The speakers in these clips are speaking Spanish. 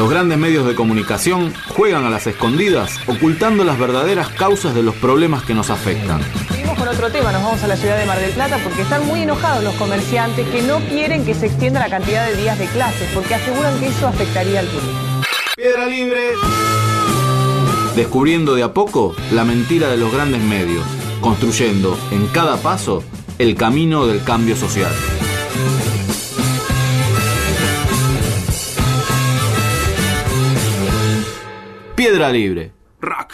Los grandes medios de comunicación juegan a las escondidas, ocultando las verdaderas causas de los problemas que nos afectan. Seguimos con otro tema, nos vamos a la ciudad de Mar del Plata porque están muy enojados los comerciantes que no quieren que se extienda la cantidad de días de clases porque aseguran que eso afectaría al turismo. Piedra Libre. Descubriendo de a poco la mentira de los grandes medios, construyendo en cada paso el camino del cambio social. Piedra Libre. Rock.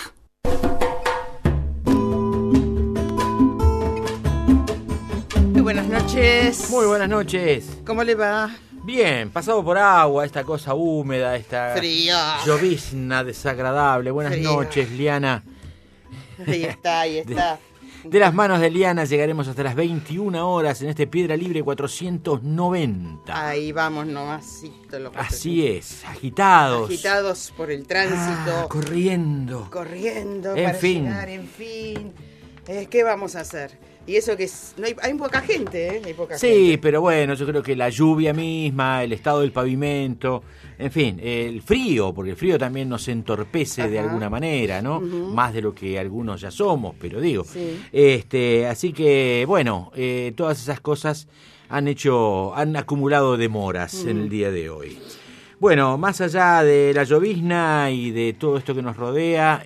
Muy buenas noches. Muy buenas noches. ¿Cómo le va? Bien, pasado por agua, esta cosa húmeda, esta Frío. llovizna desagradable. Buenas Frío. noches, Liana. Ahí está, ahí está. De las manos de Liana llegaremos hasta las 21 horas en este Piedra Libre 490. Ahí vamos nomasito. Así es, agitados. Agitados por el tránsito. Corriendo. Corriendo En para fin. llegar, en fin. ¿Qué vamos a hacer? Y eso que no hay poca gente, ¿eh? Hay poca Sí, gente. pero bueno, yo creo que la lluvia misma, el estado del pavimento, en fin, el frío, porque el frío también nos entorpece de alguna manera, ¿no? Más de lo que algunos ya somos, pero digo. Sí. Así que, bueno, todas esas cosas han acumulado demoras en el día de hoy. Bueno, más allá de la llovizna y de todo esto que nos rodea,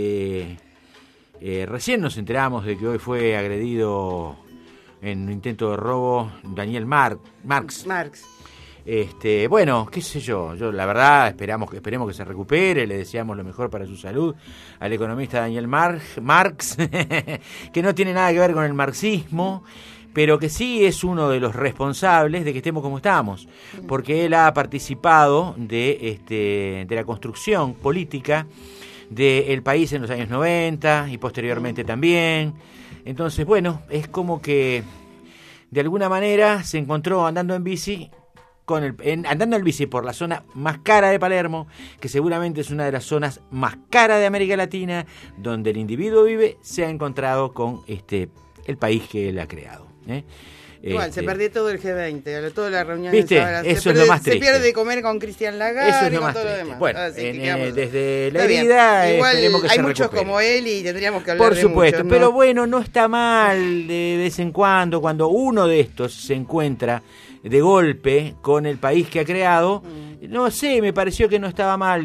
recién nos enteramos de que hoy fue agredido en un intento de robo Daniel Marx. Bueno, qué sé yo, la verdad esperemos que se recupere, le deseamos lo mejor para su salud al economista Daniel Marx, que no tiene nada que ver con el marxismo, pero que sí es uno de los responsables de que estemos como estamos, porque él ha participado de la construcción política del país en los años 90 y posteriormente también. Entonces, bueno, es como que de alguna manera se encontró andando en bici por la zona más cara de Palermo, que seguramente es una de las zonas más caras de América Latina, donde el individuo vive, se ha encontrado con el país que él ha creado. Igual, se perdió todo el G20, toda la reunión. ¿Viste? Eso es lo más triste. Se pierde de comer con Cristian Lagarde. Eso es lo y con más todo triste. lo demás. Bueno, desde la Está bien. herida igual esperemos que hay se muchos recupere. como él y tendríamos que hablar Por supuesto, de muchos, pero ¿no? bueno, no está mal de vez en cuando uno de estos se encuentra de golpe con el país que ha creado. No sé, me pareció que no estaba mal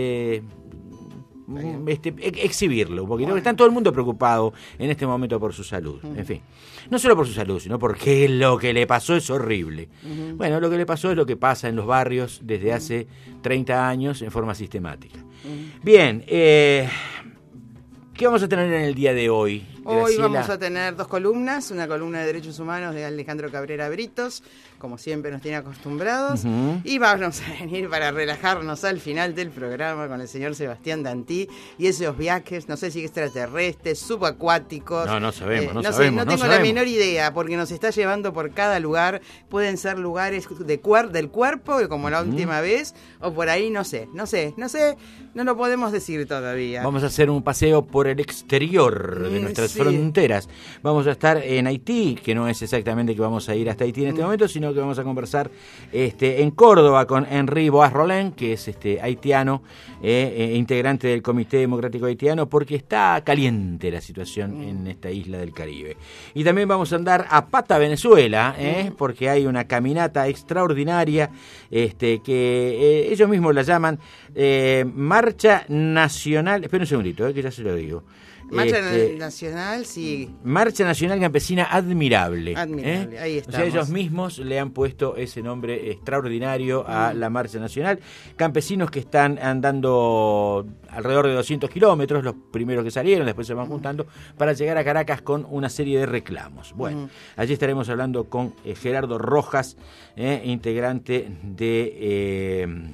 exhibirlo, porque está todo el mundo preocupado en este momento por su salud. En fin, no solo por su salud, sino porque lo que le pasó es horrible. Bueno, lo que le pasó es lo que pasa en los barrios desde hace 30 años en forma sistemática. Bien, ¿qué vamos a tener en el día de hoy, Hoy Graciela? vamos a tener dos columnas, una columna de Derechos Humanos de Alejandro Cabrera Britos, como siempre nos tiene acostumbrados, y vamos a venir para relajarnos al final del programa con el señor Sebastián Dantí y esos viajes, no sé si extraterrestres, subacuáticos. No sabemos, no sabemos. tengo la menor idea, porque nos está llevando por cada lugar, pueden ser lugares del cuerpo, como la última vez, o por ahí, no sé, no lo podemos decir todavía. Vamos a hacer un paseo por el exterior de nuestras fronteras. Vamos a estar en Haití, que no es exactamente que vamos a ir hasta Haití en este momento, sino que vamos a conversar en Córdoba con Henri Boas Rolén, que es haitiano, integrante del Comité Democrático Haitiano, porque está caliente la situación en esta isla del Caribe. Y también vamos a andar a Pata, Venezuela, porque hay una caminata extraordinaria que ellos mismos la llaman Marcha Nacional. Espera un segundito, que ya se lo digo. Marcha Nacional, sí. Marcha Nacional Campesina Admirable. Admirable, ahí O estamos. sea, ellos mismos le han puesto ese nombre extraordinario a la Marcha Nacional. Campesinos que están andando alrededor de 200 kilómetros, los primeros que salieron, después se van juntando, para llegar a Caracas con una serie de reclamos. Bueno, allí estaremos hablando con Gerardo Rojas, integrante de...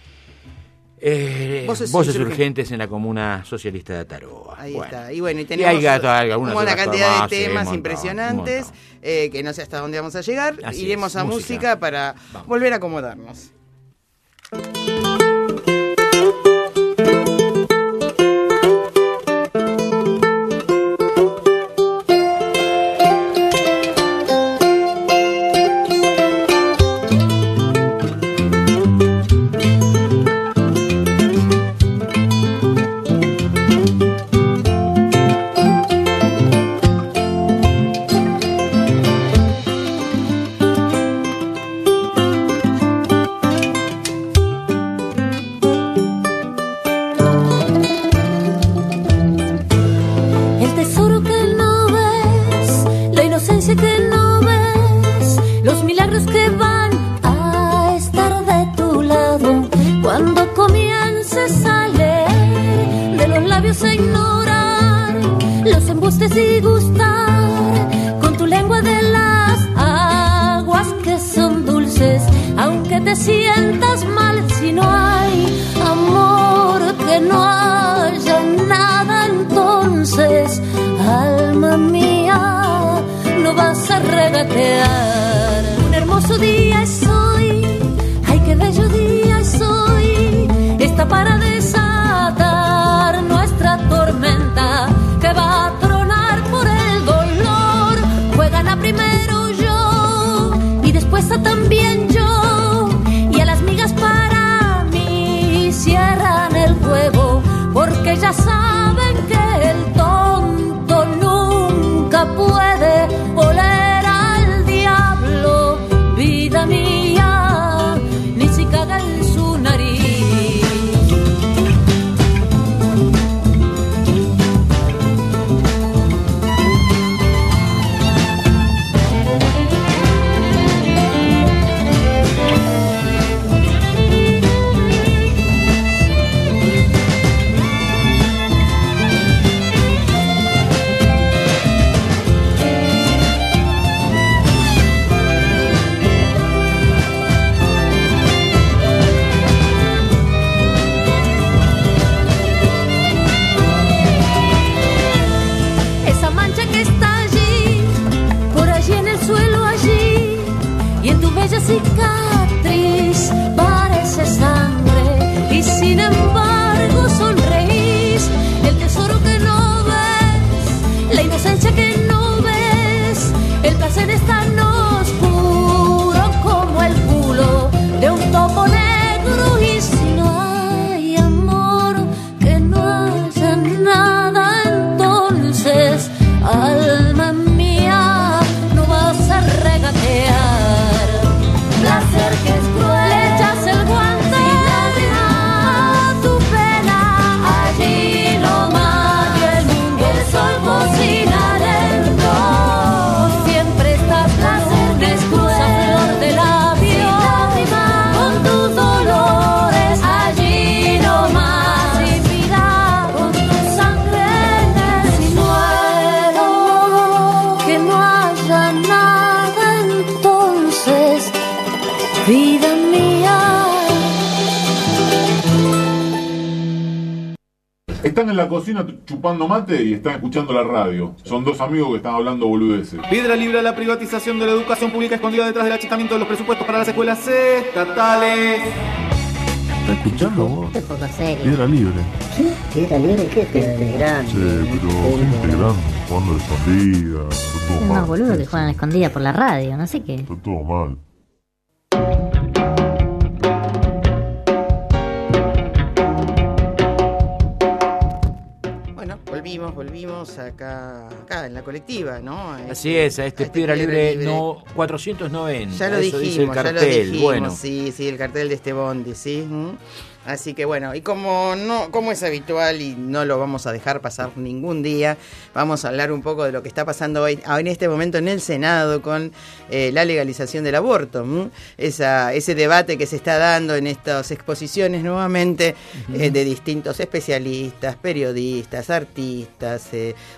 Voces urgentes en la comuna socialista de Ataroa. Ahí está. Y bueno, y tenemos una cantidad de temas impresionantes que no sé hasta dónde vamos a llegar. Así Iremos es, a música para volver a acomodarnos. te sale de los labios a ignorar los embustes y gustar con tu lengua de las aguas que son dulces, aunque te sientas mal si no hay amor, que no haya nada entonces, alma mía, no vas a regatear. Un hermoso día es hoy, ay qué bello día es hoy, está para desatar nuestra tormenta que va a tronar por el dolor. Juegan a primero yo y después a también yo, y a las migas para mí cierran el juego, porque ya saben que el tonto nunca puede oler al diablo, vida mía, ni si caga en su nariz. Cicatriz parece sangre y sin embargo sonreís. El tesoro que no ves, la inocencia que no ves, el placer es tan oscuro como el culo de un topo negro. Y si no hay amor, que no haya nada entonces, alma mía, no vas a regatear. Placer que es cruel, le echas el guante a tu pena, allí nomás, y el mundo el sol cocina dentro. Siempre estás placer que es cruel, flor de labio, con tus dolores, allí nomás, sin vida, con tu sangre en el suelo, que no haya nada entonces, vida mía. Están en la cocina chupando mate y están escuchando la radio. Son dos amigos que están hablando boludeces. Piedra libre a la privatización de la educación pública escondida detrás del achicamiento de los presupuestos para las escuelas estatales. ¿Estás escuchando vos? Qué poco serio. Piedra libre. ¿Qué? ¿Piedra libre? ¿Qué piedra grande? Sí, pero gente grande, jugando a la escondida. Está todo Unos mal. boludos que juegan a la escondida por la radio, no sé qué. Está todo mal. Bueno, volvimos acá en la colectiva, ¿no? Así es, a este Piedra Libre no 490. Ya lo eso dice el dijimos, cartel. Bueno, sí, el cartel de este bondi, sí. Así que bueno, y como es habitual y no lo vamos a dejar pasar ningún día, vamos a hablar un poco de lo que está pasando hoy, en este momento en el Senado con la legalización del aborto. Ese debate que se está dando en estas exposiciones nuevamente de distintos especialistas, periodistas, artistas,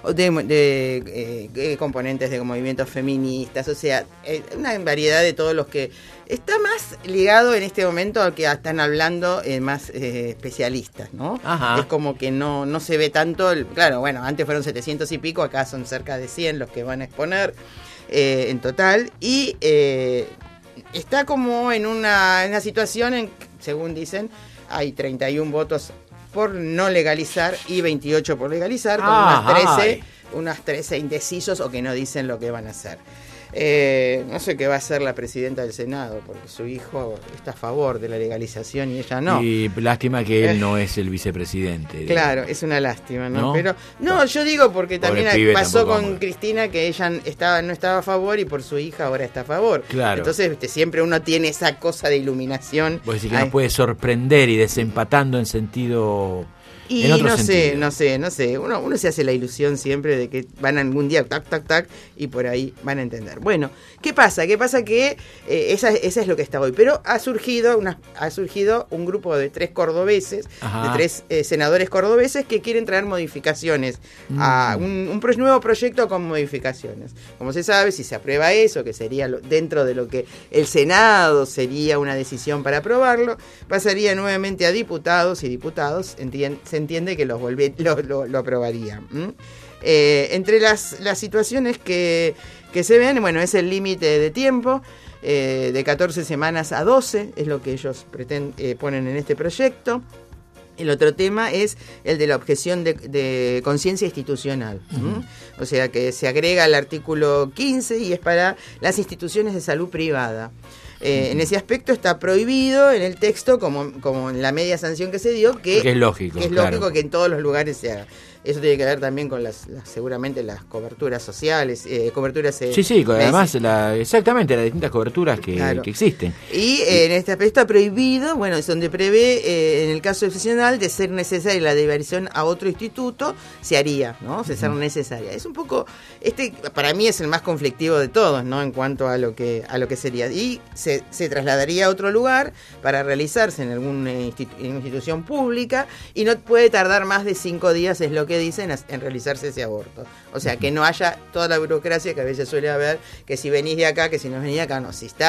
de componentes de movimientos feministas, o sea, una variedad de todos los que está más ligado en este momento al que están hablando más especialistas, ¿no? Ajá. Es como que no se ve tanto, claro, bueno, antes fueron 700 y pico, acá son cerca de 100 los que van a exponer en total, y está como en una situación en, según dicen, hay 31 votos por no legalizar y 28 por legalizar, con unas 13 indecisos o que no dicen lo que van a hacer. No sé qué va a hacer la presidenta del Senado, porque su hijo está a favor de la legalización y ella no. Y lástima que él no es el vicepresidente. Claro, es una lástima, ¿no? ¿No? Pero yo digo porque Pobre también pibe, pasó tampoco con vamos. Cristina, que ella no estaba a favor y por su hija ahora está a favor. Claro. Entonces siempre uno tiene esa cosa de iluminación. Vos decís que nos puede sorprender y desempatando en sentido Y en otro no sentido. sé. Uno se hace la ilusión siempre de que van algún día tac, y por ahí van a entender. Bueno, ¿qué pasa? Que esa es lo que está hoy. Pero ha surgido un grupo de 3 cordobeses, Ajá. de 3 senadores cordobeses que quieren traer modificaciones a un nuevo proyecto con modificaciones. Como se sabe, si se aprueba eso, que sería dentro de lo que el Senado sería una decisión para aprobarlo, pasaría nuevamente a diputados y diputados se entiende que lo aprobarían. Entre las situaciones que se ven, bueno, es el límite de tiempo, de 14 semanas a 12, es lo que ellos ponen en este proyecto. El otro tema es el de la objeción de conciencia institucional. O sea, que se agrega al artículo 15 y es para las instituciones de salud privada. En ese aspecto está prohibido en el texto, como en la media sanción que se dio, que es lógico, lógico que en todos los lugares se haga. Eso tiene que ver también con seguramente las coberturas sociales, coberturas... Sí, además, exactamente, las distintas coberturas que existen. Y en este aspecto está prohibido, bueno, es donde prevé, en el caso excepcional, de ser necesaria la derivación a otro instituto, se haría, ¿no? De ser necesaria. Es un poco, para mí es el más conflictivo de todos, ¿no? En cuanto a lo que sería. Y se trasladaría a otro lugar para realizarse en alguna institución pública y no puede tardar más de 5 días, es lo que dicen, en realizarse ese aborto. O sea, que no haya toda la burocracia que a veces suele haber, que si venís de acá, que si no venís de acá, no. Si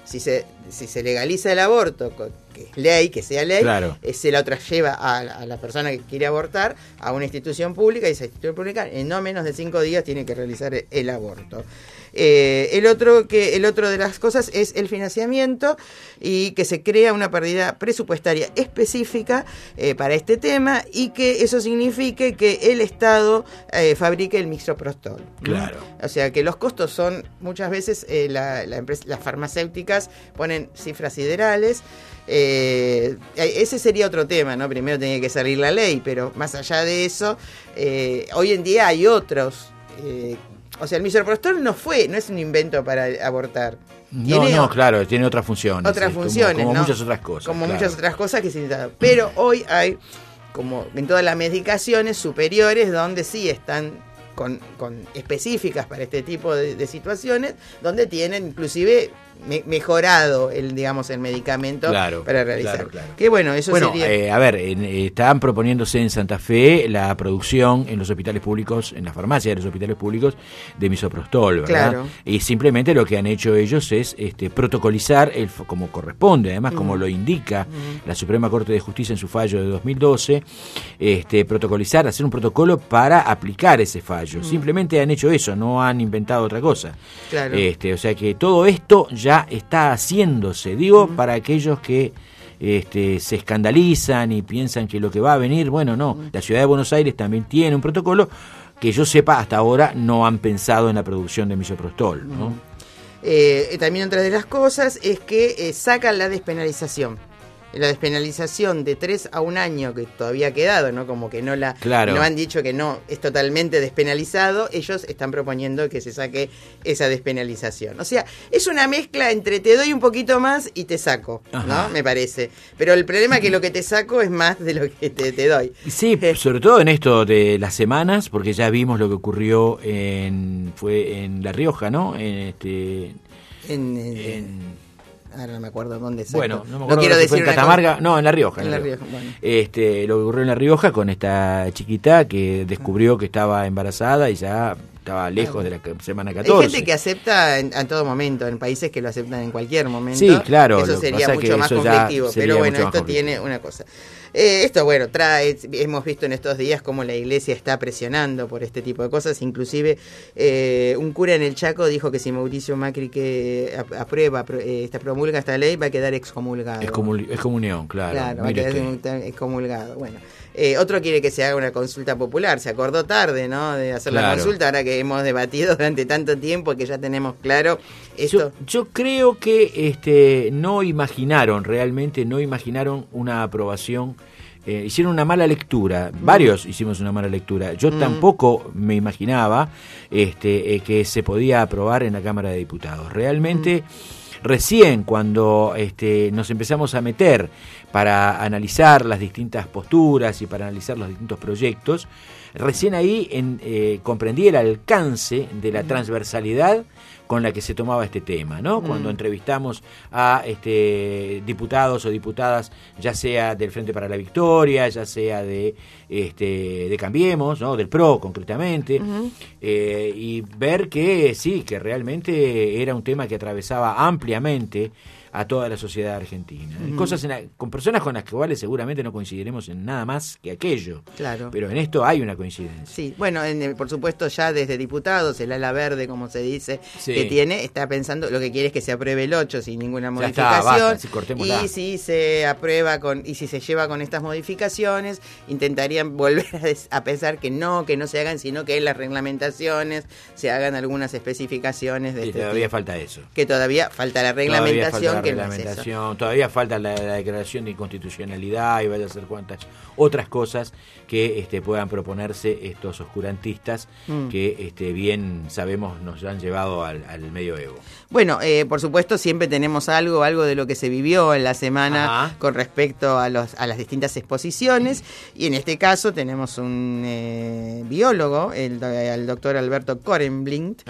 se legaliza el aborto, que es ley, que sea ley, claro, se la otra lleva a la persona que quiere abortar a una institución pública, y esa institución pública en no menos de 5 días tiene que realizar el aborto. El otro de las cosas es el financiamiento, y que se crea una partida presupuestaria específica para este tema, y que eso signifique que el Estado fabrique el misoprostol. Claro. O sea, que los costos son, muchas veces las farmacéuticas ponen cifras siderales. Ese sería otro tema, ¿no? Primero tenía que salir la ley, pero más allá de eso, hoy en día hay otros. O sea, el misoprostol no es un invento para abortar. Claro, tiene otras funciones. Como ¿no? Muchas otras cosas. Como muchas otras cosas que se necesitan. Pero hoy hay, como en todas las medicaciones superiores, donde sí están con específicas para este tipo de situaciones, donde tienen inclusive mejorado el medicamento para realizar. Claro. Que bueno, eso sería... están proponiéndose en Santa Fe la producción en los hospitales públicos, en las farmacias de los hospitales públicos, de misoprostol, ¿verdad? Claro. Y simplemente lo que han hecho ellos es protocolizar como corresponde, además como lo indica la Suprema Corte de Justicia en su fallo de 2012, protocolizar, hacer un protocolo para aplicar ese fallo. Simplemente han hecho eso, no han inventado otra cosa. Claro. O sea que todo esto ya está haciéndose, para aquellos que se escandalizan y piensan que lo que va a venir, bueno, no, la Ciudad de Buenos Aires también tiene un protocolo que yo sepa hasta ahora no han pensado en la producción de misoprostol, ¿no? También otra de las cosas es que sacan la despenalización. La despenalización de 3 a 1 año que todavía ha quedado, ¿no? Como que no han dicho que no es totalmente despenalizado, ellos están proponiendo que se saque esa despenalización. O sea, es una mezcla entre te doy un poquito más y te saco, ¿no? Me parece. Pero el problema es que lo que te saco es más de lo que te doy. Sí, sobre todo en esto de las semanas, porque ya vimos lo que ocurrió fue en La Rioja, ¿no? Ahora no me acuerdo dónde es. Bueno, no me acuerdo si fue en Catamarca. No, en La Rioja. En La Rioja, bueno. Lo que ocurrió en La Rioja con esta chiquita que descubrió que estaba embarazada y ya estaba lejos de la semana 14. Hay gente que acepta en todo momento, en países que lo aceptan en cualquier momento. Sí, claro. Eso sería mucho más conflictivo. Pero bueno, esto tiene una cosa. Hemos visto en estos días cómo la Iglesia está presionando por este tipo de cosas. Inclusive un cura en el Chaco dijo que si Mauricio Macri promulga esta ley, va a quedar excomulgado. Excomunión, claro. Va a quedar excomulgado. Bueno, otro quiere que se haga una consulta popular. Se acordó tarde, ¿no? De hacer la consulta, ahora que hemos debatido durante tanto tiempo que ya tenemos claro esto. Yo creo que realmente no imaginaron una aprobación. Hicieron una mala lectura, varios hicimos una mala lectura. Yo tampoco me imaginaba que se podía aprobar en la Cámara de Diputados. Realmente Recién cuando nos empezamos a meter para analizar las distintas posturas y para analizar los distintos proyectos, recién ahí comprendí el alcance de la transversalidad con la que se tomaba este tema, ¿no? Cuando entrevistamos a diputados o diputadas, ya sea del Frente para la Victoria, ya sea de Cambiemos, ¿no? Del PRO concretamente, y ver que sí, que realmente era un tema que atravesaba ampliamente a toda la sociedad argentina. Cosas con personas con las cuales seguramente no coincidiremos en nada más que aquello. Claro. Pero en esto hay una coincidencia. Sí, bueno, por supuesto ya desde diputados, el ala verde, como se dice, que tiene, está pensando, lo que quiere es que se apruebe el 8 sin ninguna modificación. Ya está, basta, sí, cortémosla. Y si se aprueba y si se lleva con estas modificaciones, intentarían volver a pensar que no se hagan, sino que en las reglamentaciones se hagan algunas especificaciones de todavía falta eso. Que todavía falta la reglamentación. Todavía falta la declaración de inconstitucionalidad y vaya a ser cuantas otras cosas que puedan proponerse estos oscurantistas que bien sabemos nos han llevado al medioevo. Bueno, por supuesto siempre tenemos algo de lo que se vivió en la semana con respecto a las distintas exposiciones, y en este caso tenemos un biólogo, el doctor Alberto Kornblit,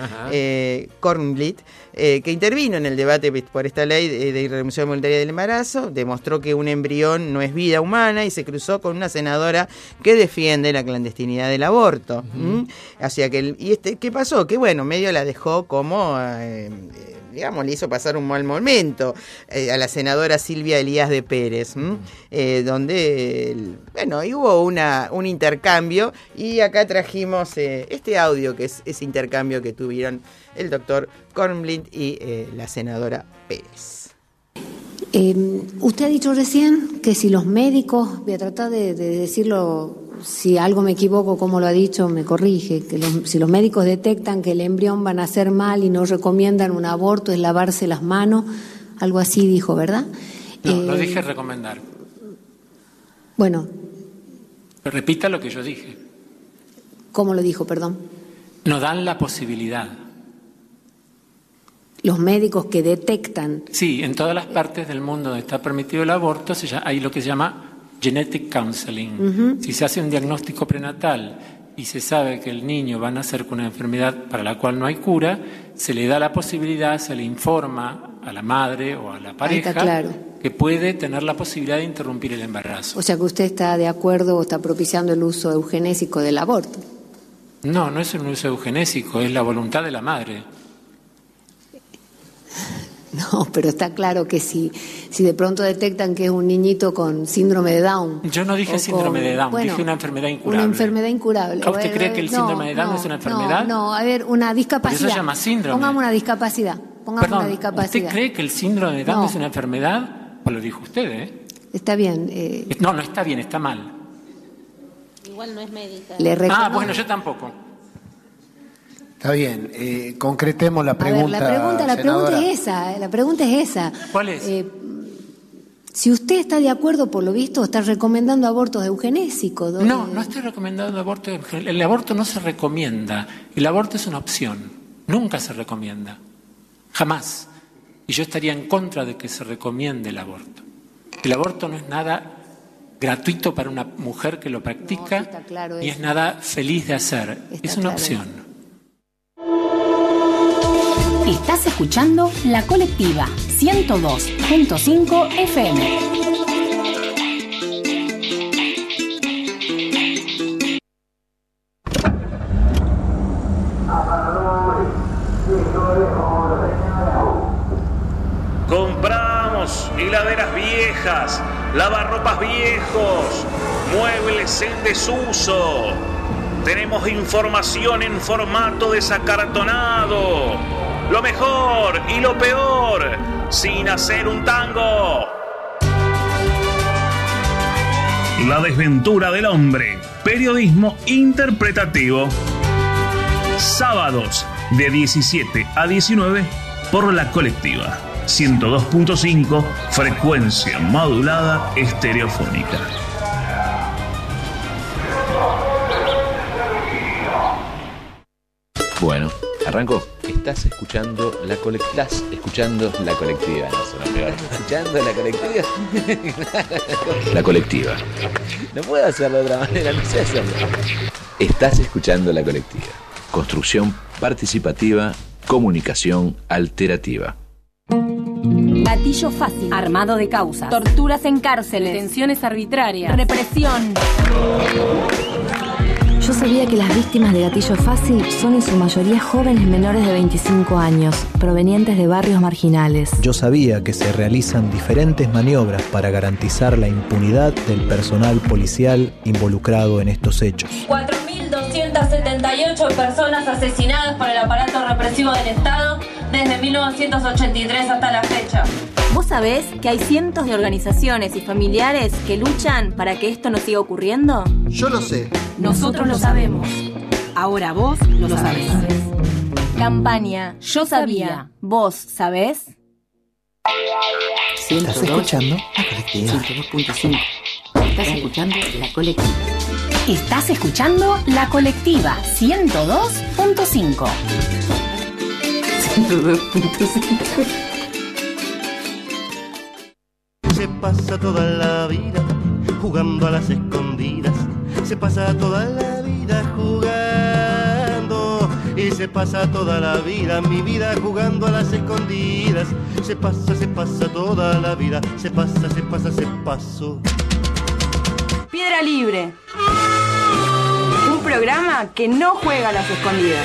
que intervino en el debate por esta ley de interrupción voluntaria del embarazo, demostró que un embrión no es vida humana y se cruzó con una senadora que defiende la clandestinidad del aborto. Así que, ¿qué pasó? Que bueno, medio la dejó como, digamos, le hizo pasar un mal momento a la senadora Silvia Elías de Pérez, donde, y hubo un intercambio, y acá trajimos este audio, que es ese intercambio que tuvieron el doctor Kornblit y la senadora Pérez. Usted ha dicho recién que si los médicos, voy a tratar de decirlo, si algo me equivoco, como lo ha dicho, me corrige, que si los médicos detectan que el embrión va a nacer mal y no recomiendan un aborto, es lavarse las manos, algo así dijo, ¿verdad? No, lo dije recomendar. Bueno. Pero repita lo que yo dije. ¿Cómo lo dijo, perdón? No dan la posibilidad. Los médicos que detectan... Sí, en todas las partes del mundo donde está permitido el aborto hay lo que se llama genetic counseling. Si se hace un diagnóstico prenatal y se sabe que el niño va a nacer con una enfermedad para la cual no hay cura, se le da la posibilidad, se le informa a la madre o a la pareja que puede tener la posibilidad de interrumpir el embarazo. O sea que usted está de acuerdo o está propiciando el uso eugenésico del aborto. No, no es un uso eugenésico, es la voluntad de la madre. No, pero está claro que si de pronto detectan que es un niñito con síndrome de Down... Yo no dije síndrome de Down, dije una enfermedad incurable. Una enfermedad incurable. ¿Usted cree que el síndrome de Down es una enfermedad? No, a ver, una discapacidad. Por eso se llama síndrome. Pongamos una discapacidad. Perdón, ¿usted cree que el síndrome de Down es una enfermedad? Pues lo dijo usted, ¿eh? Está bien. No está bien, está mal. Igual no es médica. Bueno, yo tampoco. Está bien, concretemos la pregunta. La pregunta es esa. ¿Cuál es? Si usted está de acuerdo, por lo visto, está recomendando abortos eugenésicos. No estoy recomendando abortos. El aborto no se recomienda. El aborto es una opción. Nunca se recomienda. Jamás. Y yo estaría en contra de que se recomiende el aborto. El aborto no es nada gratuito para una mujer que lo practica, está claro ni es nada feliz de hacer. Es una opción. Estás escuchando La Colectiva 102.5 FM. Compramos heladeras viejas, lavarropas viejos, muebles en desuso. Tenemos información en formato desacartonado. Lo mejor y lo peor, sin hacer un tango. La desventura del hombre. Periodismo interpretativo. Sábados de 17 a 19 por La Colectiva. 102.5, frecuencia modulada estereofónica. Bueno, ¿arrancó? Estás escuchando la colectiva. Estás escuchando la colectiva, no suena peor. ¿Escuchando la colectiva? La colectiva. No puedo hacerlo de otra manera, no sé hacerlo. Estás escuchando la colectiva. Construcción participativa, comunicación alterativa. Gatillo fácil. Armado de causas. Torturas en cárceles. Detenciones arbitrarias. Represión. Yo sabía que las víctimas de gatillo fácil son en su mayoría jóvenes menores de 25 años, provenientes de barrios marginales. Yo sabía que se realizan diferentes maniobras para garantizar la impunidad del personal policial involucrado en estos hechos. 4.278 personas asesinadas por el aparato represivo del Estado desde 1983 hasta la fecha. ¿Vos sabés que hay cientos de organizaciones y familiares que luchan para que esto no siga ocurriendo? Yo lo sé. Nosotros lo sabemos. Ahora vos lo sabés. Campaña Yo Sabía. ¿Vos sabés? ¿Estás escuchando? La colectiva. 102.5. Estás escuchando la colectiva. Estás escuchando la colectiva 102.5. 102.5. Se pasa toda la vida jugando a las escondidas. Se pasa toda la vida jugando. Y se pasa toda la vida, mi vida jugando a las escondidas. Se pasa toda la vida. Se pasa, se pasó. Piedra Libre. Un programa que no juega a las escondidas.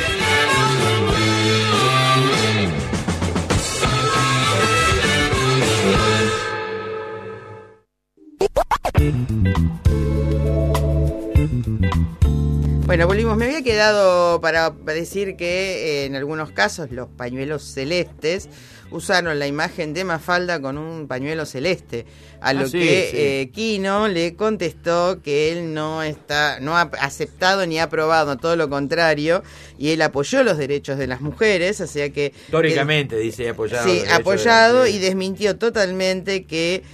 Bueno, volvimos. Me había quedado para decir que en algunos casos los pañuelos celestes usaron la imagen de Mafalda con un pañuelo celeste, a lo que Quino le contestó que él no ha aceptado ni ha aprobado, todo lo contrario, y él apoyó los derechos de las mujeres, o sea que históricamente dice apoyado. Sí, apoyado, y desmintió totalmente que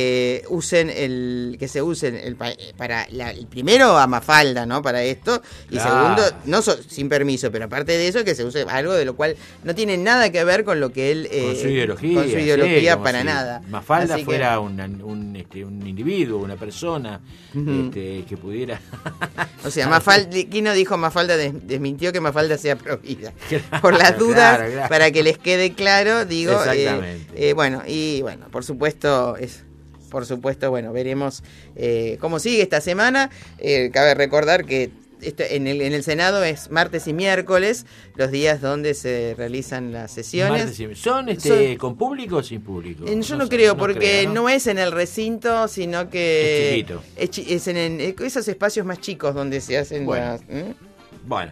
se usen el primero a Mafalda, ¿no? Para esto, y segundo, sin permiso, pero aparte de eso, que se use algo de lo cual no tiene nada que ver con lo que él con su ideología para nada. Mafalda fuera un individuo, una persona que pudiera. O sea, Quino dijo Mafalda desmintió que Mafalda sea provida. Por las dudas, claro. Para que les quede claro, digo. Exactamente. Bueno, por supuesto, bueno, veremos cómo sigue esta semana. Cabe recordar que en el Senado es martes y miércoles, los días donde se realizan las sesiones. ¿Son con público o sin público? Yo no creo, porque no es en el recinto, sino que es chiquito. Es en esos espacios más chicos donde se hacen las... Bueno,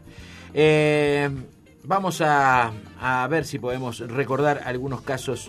vamos a ver si podemos recordar algunos casos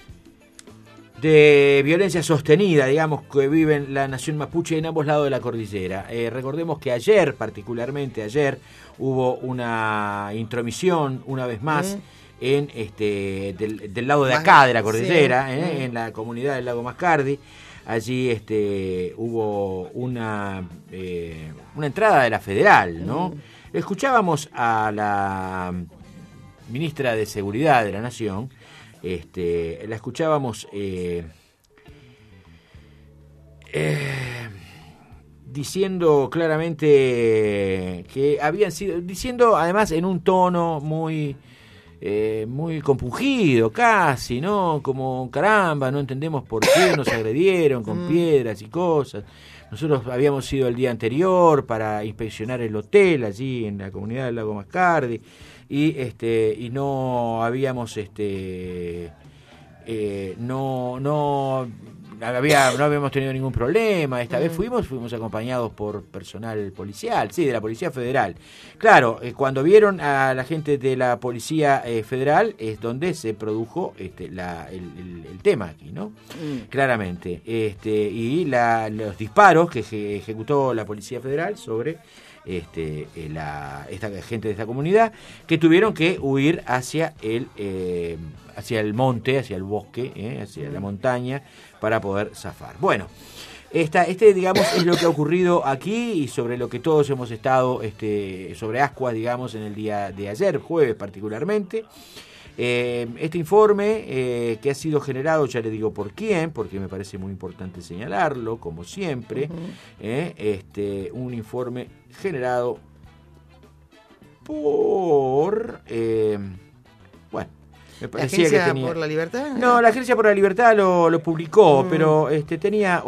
de violencia sostenida, digamos, que vive en la nación mapuche en ambos lados de la cordillera. Recordemos que particularmente ayer, hubo una intromisión, una vez más, en del lado de acá de la cordillera, en la comunidad del lago Mascardi. Allí hubo una entrada de la federal, ¿no? Escuchábamos a la ministra de Seguridad de la Nación. La escuchábamos diciendo claramente que habían sido, diciendo además en un tono muy compungido casi, ¿no? Como caramba, no entendemos por qué nos agredieron con piedras y cosas. Nosotros habíamos ido el día anterior para inspeccionar el hotel allí en la comunidad del lago Mascardi. Y no habíamos no habíamos tenido ningún problema. Esta vez fuimos acompañados por personal policial, de la Policía Federal. Claro, cuando vieron a la gente de la Policía Federal es donde se produjo el tema aquí, ¿no? Claramente. Y los disparos que ejecutó la Policía Federal sobre esta gente de esta comunidad, que tuvieron que huir hacia el monte, hacia el bosque, hacia la montaña, para poder zafar. Bueno, digamos, es lo que ha ocurrido aquí y sobre lo que todos hemos estado, sobre Ascuas, digamos, en el día de ayer, jueves particularmente. Este informe que ha sido generado, ya le digo por quién, porque me parece muy importante señalarlo, como siempre, un informe generado por... me parecía ¿La Agencia que tenía... por la Libertad? No, la Agencia por la Libertad lo publicó, pero tenía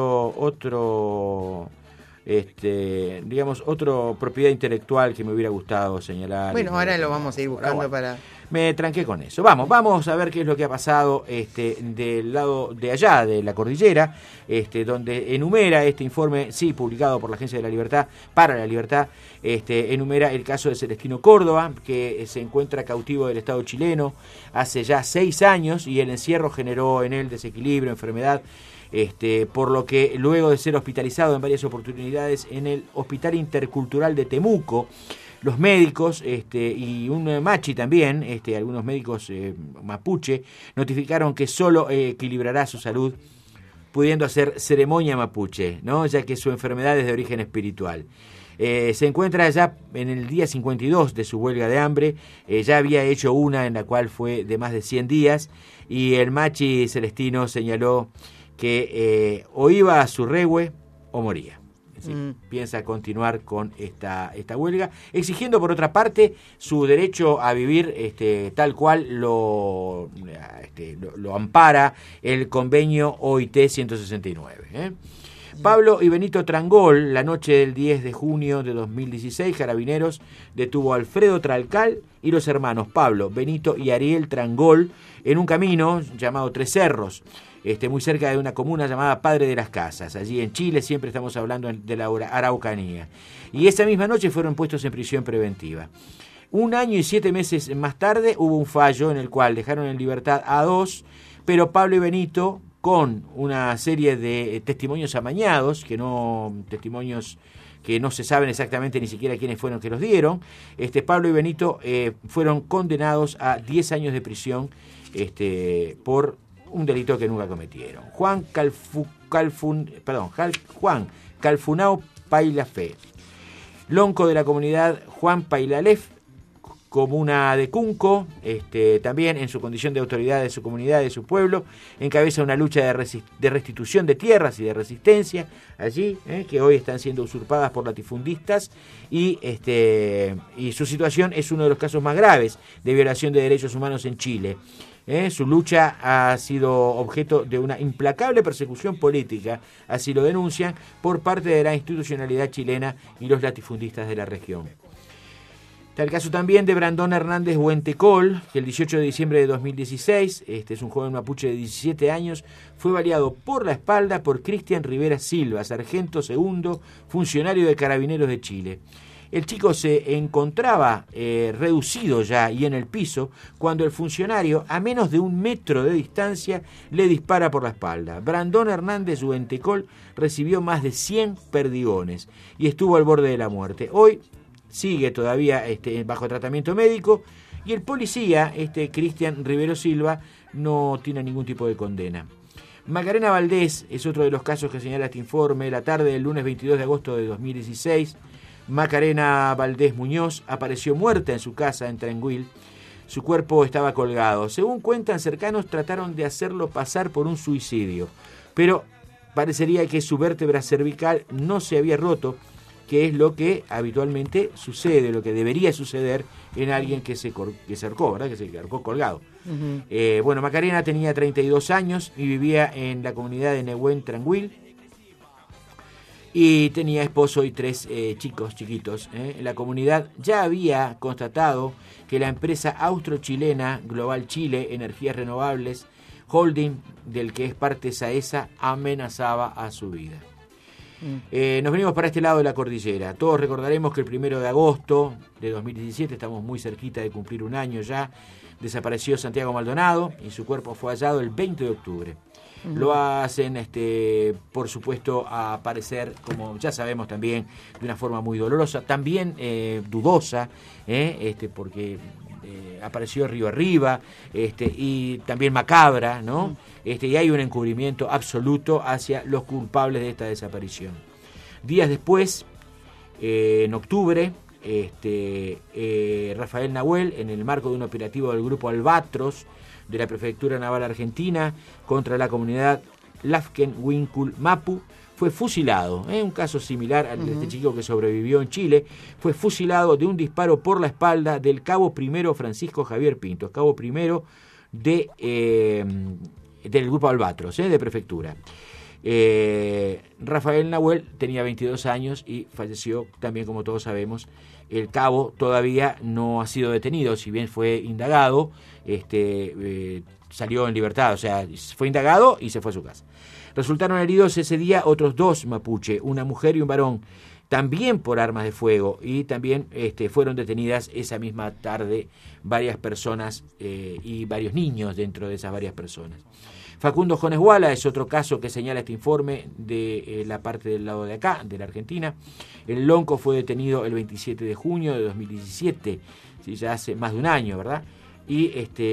otro digamos, otra propiedad intelectual que me hubiera gustado señalar. Bueno, ahora lo vamos a ir buscando para... Me tranqué con eso. Vamos a ver qué es lo que ha pasado del lado de allá, de la cordillera, donde enumera este informe, sí, publicado por la Agencia de la Libertad, para la Libertad, enumera el caso de Celestino Córdoba, que se encuentra cautivo del Estado chileno hace ya 6 años y el encierro generó en él desequilibrio, enfermedad, por lo que luego de ser hospitalizado en varias oportunidades en el Hospital Intercultural de Temuco, los médicos y un machi también, algunos médicos mapuche, notificaron que solo equilibrará su salud pudiendo hacer ceremonia mapuche, ¿no? Ya que su enfermedad es de origen espiritual. Se encuentra ya en el día 52 de su huelga de hambre, ya había hecho una en la cual fue de más de 100 días y el machi Celestino señaló que o iba a su regue o moría. Es decir, piensa continuar con esta huelga, exigiendo por otra parte su derecho a vivir tal cual lo ampara el convenio OIT 169. Pablo y Benito Trangol, la noche del 10 de junio de 2016, Carabineros detuvo a Alfredo Tralcal y los hermanos Pablo, Benito y Ariel Trangol en un camino llamado Tres Cerros, muy cerca de una comuna llamada Padre de las Casas. Allí en Chile siempre estamos hablando de la Araucanía. Y esa misma noche fueron puestos en prisión preventiva. 1 año y 7 meses más tarde hubo un fallo en el cual dejaron en libertad a 2, pero Pablo y Benito, con una serie de testimonios amañados, testimonios que no se saben exactamente ni siquiera quiénes fueron que los dieron, Pablo y Benito fueron condenados a 10 años de prisión por un delito que nunca cometieron. Juan Calfunao Pailafé, lonco de la comunidad Juan Pailalef, comuna de Cunco, también en su condición de autoridad de su comunidad, de su pueblo, encabeza una lucha de restitución de tierras y de resistencia allí, que hoy están siendo usurpadas por latifundistas y su situación es uno de los casos más graves de violación de derechos humanos en Chile. Su lucha ha sido objeto de una implacable persecución política, así lo denuncian, por parte de la institucionalidad chilena y los latifundistas de la región. Está el caso también de Brandon Hernández Huentecol, que el 18 de diciembre de 2016, es un joven mapuche de 17 años, fue baleado por la espalda por Cristian Rivera Silva, sargento segundo, funcionario de Carabineros de Chile. El chico se encontraba reducido ya y en el piso cuando el funcionario, a menos de 1 metro de distancia, le dispara por la espalda. Brandon Hernández Huentecol recibió más de 100 perdigones y estuvo al borde de la muerte. Hoy sigue todavía bajo tratamiento médico y el policía, Cristian Rivero Silva, no tiene ningún tipo de condena. Macarena Valdés es otro de los casos que señala este informe. La tarde del lunes 22 de agosto de 2016, Macarena Valdés Muñoz apareció muerta en su casa en Tranguil. Su cuerpo estaba colgado. Según cuentan cercanos, trataron de hacerlo pasar por un suicidio, pero parecería que su vértebra cervical no se había roto, que es lo que habitualmente sucede, lo que debería suceder en alguien que se ahorcó, ¿verdad? Que se ahorcó colgado. Uh-huh. Macarena tenía 32 años y vivía en la comunidad de Nehuen Tranguil y tenía esposo y 3 chicos chiquitos. La comunidad ya había constatado que la empresa austro-chilena Global Chile Energías Renovables, holding del que es parte Saesa, amenazaba a su vida. Nos venimos para este lado de la cordillera. Todos recordaremos que el 1 de agosto de 2017, estamos muy cerquita de cumplir 1 año ya, desapareció Santiago Maldonado y su cuerpo fue hallado el 20 de octubre. Lo hacen, por supuesto, a aparecer, como ya sabemos también, de una forma muy dolorosa, también dudosa, porque apareció río arriba, y también macabra, ¿no? Y hay un encubrimiento absoluto hacia los culpables de esta desaparición. Días después, en octubre, Rafael Nahuel, en el marco de un operativo del grupo Albatros de la Prefectura Naval Argentina contra la comunidad Lafken-Winkul Mapu, fue fusilado, un caso similar al de este chico que sobrevivió en Chile, fue fusilado de un disparo por la espalda del cabo primero Francisco Javier Pinto, cabo primero del grupo Albatros, de prefectura. Rafael Nahuel tenía 22 años y falleció también, como todos sabemos. El cabo todavía no ha sido detenido, si bien fue indagado, salió en libertad, o sea, fue indagado y se fue a su casa. Resultaron heridos ese día otros 2 mapuche, una mujer y un varón, también por armas de fuego, y también fueron detenidas esa misma tarde varias personas y varios niños dentro de esas varias personas. Facundo Jones Guala es otro caso que señala este informe de la parte del lado de acá, de la Argentina. El lonco fue detenido el 27 de junio de 2017, sí, ya hace más de un año, ¿verdad? Y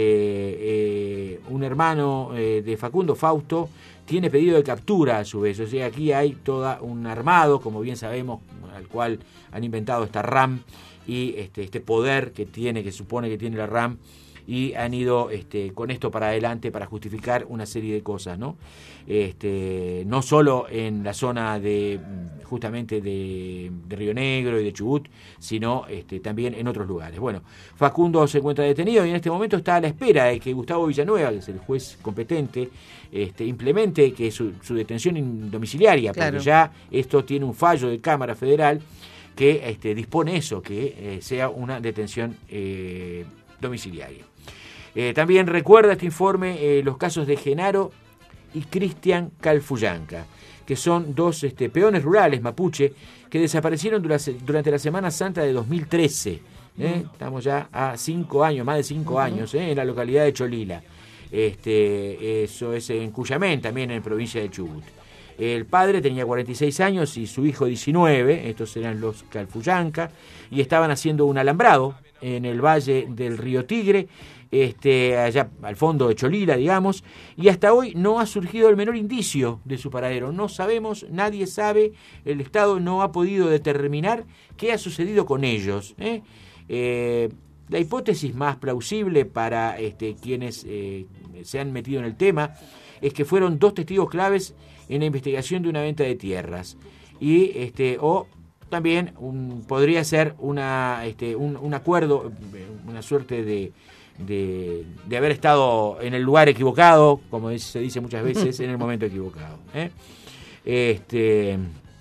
un hermano de Facundo, Fausto, tiene pedido de captura a su vez. O sea, aquí hay todo un armado, como bien sabemos, al cual han inventado esta RAM y este poder que supone que tiene la RAM, y han ido con esto para adelante para justificar una serie de cosas, ¿no? No solo en la zona justamente de Río Negro y de Chubut, sino también en otros lugares. Bueno, Facundo se encuentra detenido y en este momento está a la espera de que Gustavo Villanueva, que es el juez competente, implemente que su detención domiciliaria, claro, porque ya esto tiene un fallo de Cámara Federal que dispone eso, que sea una detención domiciliaria. También recuerda este informe los casos de Genaro y Cristian Calfuyanca, que son 2 peones rurales mapuche que desaparecieron durante la Semana Santa de 2013. Estamos ya a 5 años, más de 5 años, en la localidad de Cholila. Eso es en Cuyamén, también en provincia de Chubut. El padre tenía 46 años y su hijo 19, estos eran los Calfuyanca, y estaban haciendo un alambrado en el valle del río Tigre, allá al fondo de Cholila, digamos, y hasta hoy no ha surgido el menor indicio de su paradero. No sabemos, nadie sabe, el Estado no ha podido determinar qué ha sucedido con ellos. La hipótesis más plausible para quienes se han metido en el tema es que fueron 2 testigos claves en la investigación de una venta de tierras, y o también podría ser un acuerdo, una suerte de haber estado en el lugar equivocado, como se dice muchas veces, en el momento equivocado. Este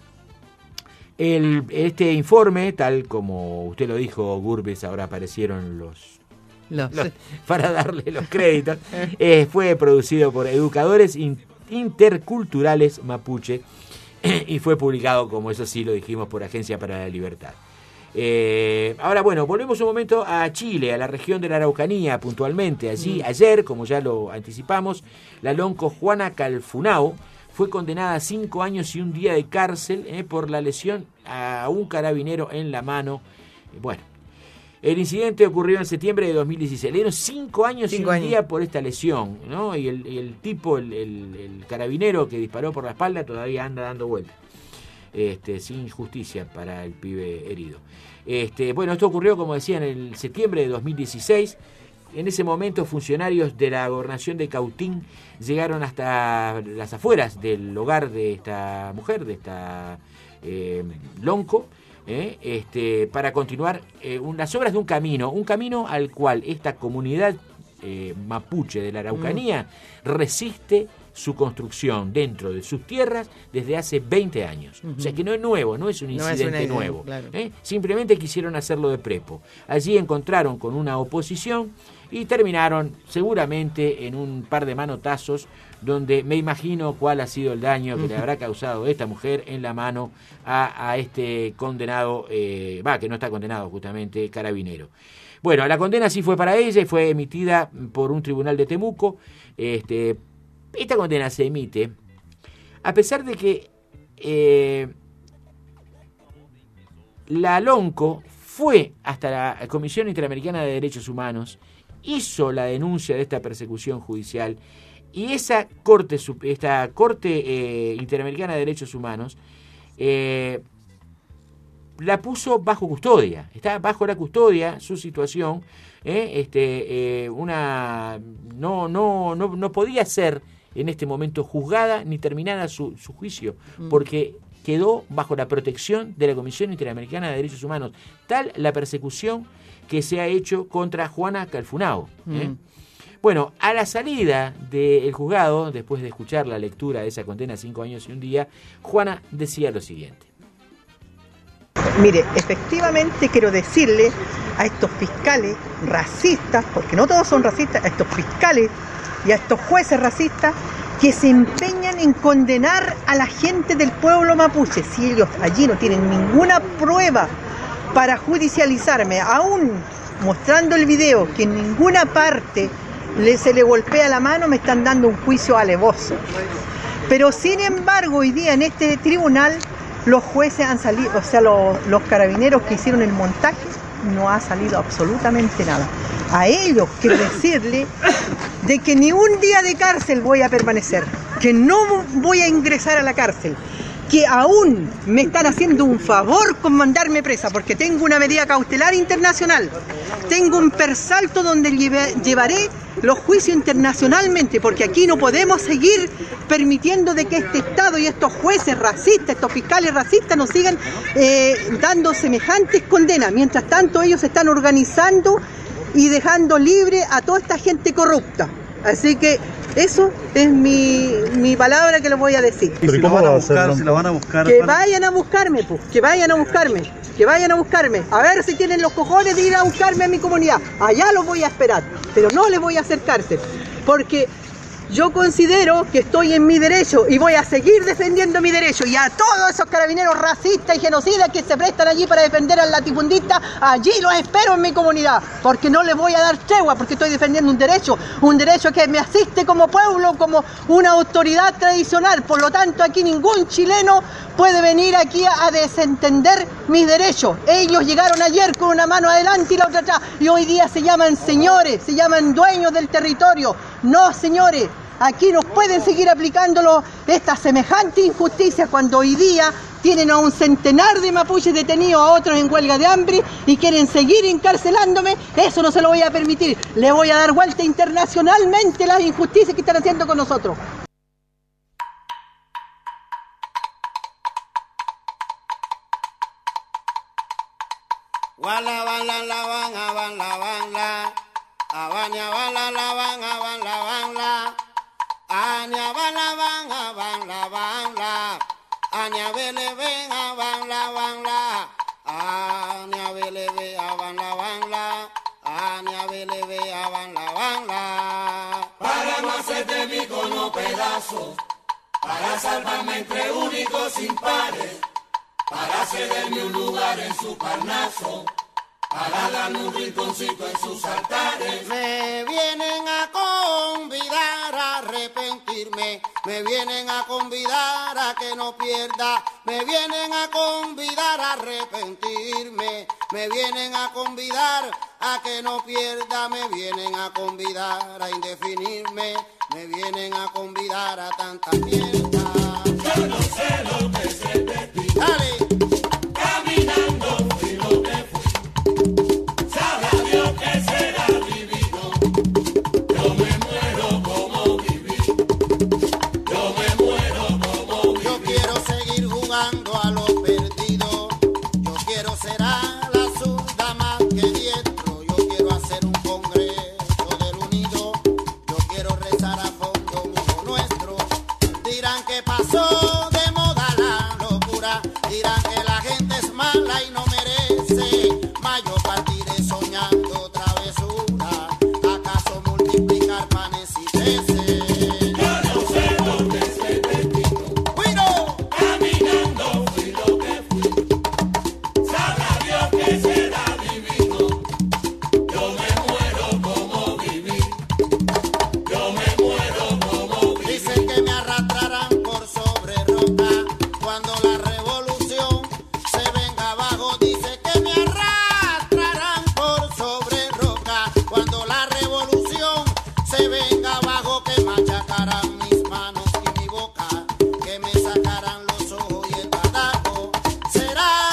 informe, tal como usted lo dijo, Gurbes, ahora aparecieron los para darle los créditos, fue producido por Educadores Interculturales Mapuche y fue publicado, como eso sí lo dijimos, por Agencia para la Libertad. Ahora, bueno, volvemos un momento a Chile, a la región de la Araucanía, puntualmente. Allí, ayer, como ya lo anticipamos, la lonco Juana Calfunao fue condenada a 5 años y 1 día de cárcel por la lesión a un carabinero en la mano. Bueno, el incidente ocurrió en septiembre de 2016. Le dieron 5 años y 1 día por esta lesión, ¿no? Y el tipo, el carabinero que disparó por la espalda, todavía anda dando vueltas. Sin justicia para el pibe herido. Bueno, esto ocurrió, como decía, en el septiembre de 2016. En ese momento, funcionarios de la gobernación de Cautín llegaron hasta las afueras del hogar de esta mujer, de esta lonco, para continuar las obras de un camino al cual esta comunidad mapuche de la Araucanía resiste su construcción dentro de sus tierras desde hace 20 años. O sea que no es nuevo, no es un incidente nuevo. Claro. Simplemente quisieron hacerlo de prepo. Allí encontraron con una oposición y terminaron seguramente en un par de manotazos, donde me imagino cuál ha sido el daño que le habrá causado esta mujer en la mano a este condenado, que no está condenado justamente, carabinero. Bueno, la condena sí fue para ella y fue emitida por un tribunal de Temuco. Esta condena se emite a pesar de que la lonco fue hasta la Comisión Interamericana de Derechos Humanos, hizo la denuncia de esta persecución judicial, y esta Corte Interamericana de Derechos Humanos la puso bajo custodia. Está bajo la custodia su situación. No podía ser en este momento juzgada ni terminada su juicio, porque quedó bajo la protección de la Comisión Interamericana de Derechos Humanos. Tal la persecución que se ha hecho contra Juana Calfunao. Bueno, a la salida del juzgado, después de escuchar la lectura de esa condena 5 años y un día, Juana decía lo siguiente. Mire, efectivamente quiero decirle a estos fiscales racistas, porque no todos son racistas, a estos fiscales y a estos jueces racistas que se empeñan en condenar a la gente del pueblo mapuche, si ellos allí no tienen ninguna prueba para judicializarme, aún mostrando el video que en ninguna parte se le golpea la mano, me están dando un juicio alevoso. Pero sin embargo, hoy día en este tribunal los jueces han salido, o sea, los carabineros que hicieron el montaje, no ha salido absolutamente nada. A ellos quiero decirle de que ni un día de cárcel voy a permanecer, que no voy a ingresar a la cárcel, que aún me están haciendo un favor con mandarme presa, porque tengo una medida cautelar internacional, tengo un persalto donde llevaré los juicios internacionalmente, porque aquí no podemos seguir permitiendo de que este Estado y estos jueces racistas, estos fiscales racistas nos sigan dando semejantes condenas. Mientras tanto ellos se están organizando y dejando libre a toda esta gente corrupta. Así que eso es mi palabra que les voy a decir. ¿Y si lo van a buscar? ¿Si lo van a buscar? Que vayan a buscarme, pues, que vayan a buscarme. Que vayan a buscarme, a ver si tienen los cojones de ir a buscarme a mi comunidad. Allá los voy a esperar, pero no les voy a hacer cárcel, porque yo considero que estoy en mi derecho y voy a seguir defendiendo mi derecho. Y a todos esos carabineros racistas y genocidas que se prestan allí para defender al latifundista, allí los espero en mi comunidad, porque no les voy a dar tregua, porque estoy defendiendo un derecho que me asiste como pueblo, como una autoridad tradicional. Por lo tanto, aquí ningún chileno puede venir aquí a desentender mis derechos. Ellos llegaron ayer con una mano adelante y la otra atrás, y hoy día se llaman señores, se llaman dueños del territorio. No, señores, aquí nos pueden seguir aplicando esta semejante injusticia cuando hoy día tienen a un centenar de mapuches detenidos, a otros en huelga de hambre, y quieren seguir encarcelándome. Eso no se lo voy a permitir. Le voy a dar vuelta internacionalmente las injusticias que están haciendo con nosotros. Wala wala la van a van la van la Abaña bala la van a van la van la Aña bala van a van la van la Aña bele ven a van la van la Aña bele ve a van la van la Aña bele ve a van la van la Para no hacerte mi cono pedazo, para salvarme entre únicos impares, para cederme un lugar en su parnaso, para darme un rinconcito en sus altares. Me vienen a convidar a arrepentirme, me vienen a convidar a que no pierda, me vienen a convidar a arrepentirme, me vienen a convidar a que no pierda, me vienen a convidar a indefinirme, me vienen a convidar a tanta mierda. Yo no sé lo que se te pide. Dale. Caminando fui lo que fui. Sabrá Dios que será vivido. Yo me muero como viví. Yo me muero como viví. Yo quiero seguir jugando a lo perdido. Yo quiero ser a la zurda más que diestro. Yo quiero hacer un congreso del unido. Yo quiero rezar a fondo uno nuestro. Dirán que pasó de moda la locura. Dirán que la gente es mala y no merece. Mas yo partiré soñando travesura. ¿Acaso multiplicar panes y peces? Yo no sé lo que se te pido. ¡Cuido! Caminando fui lo que fui. Sabrá Dios que será vivido. Yo me muero como viví. Yo me muero como viví. Dicen que me arrastrarán por sobre roca cuando la revolución se venga abajo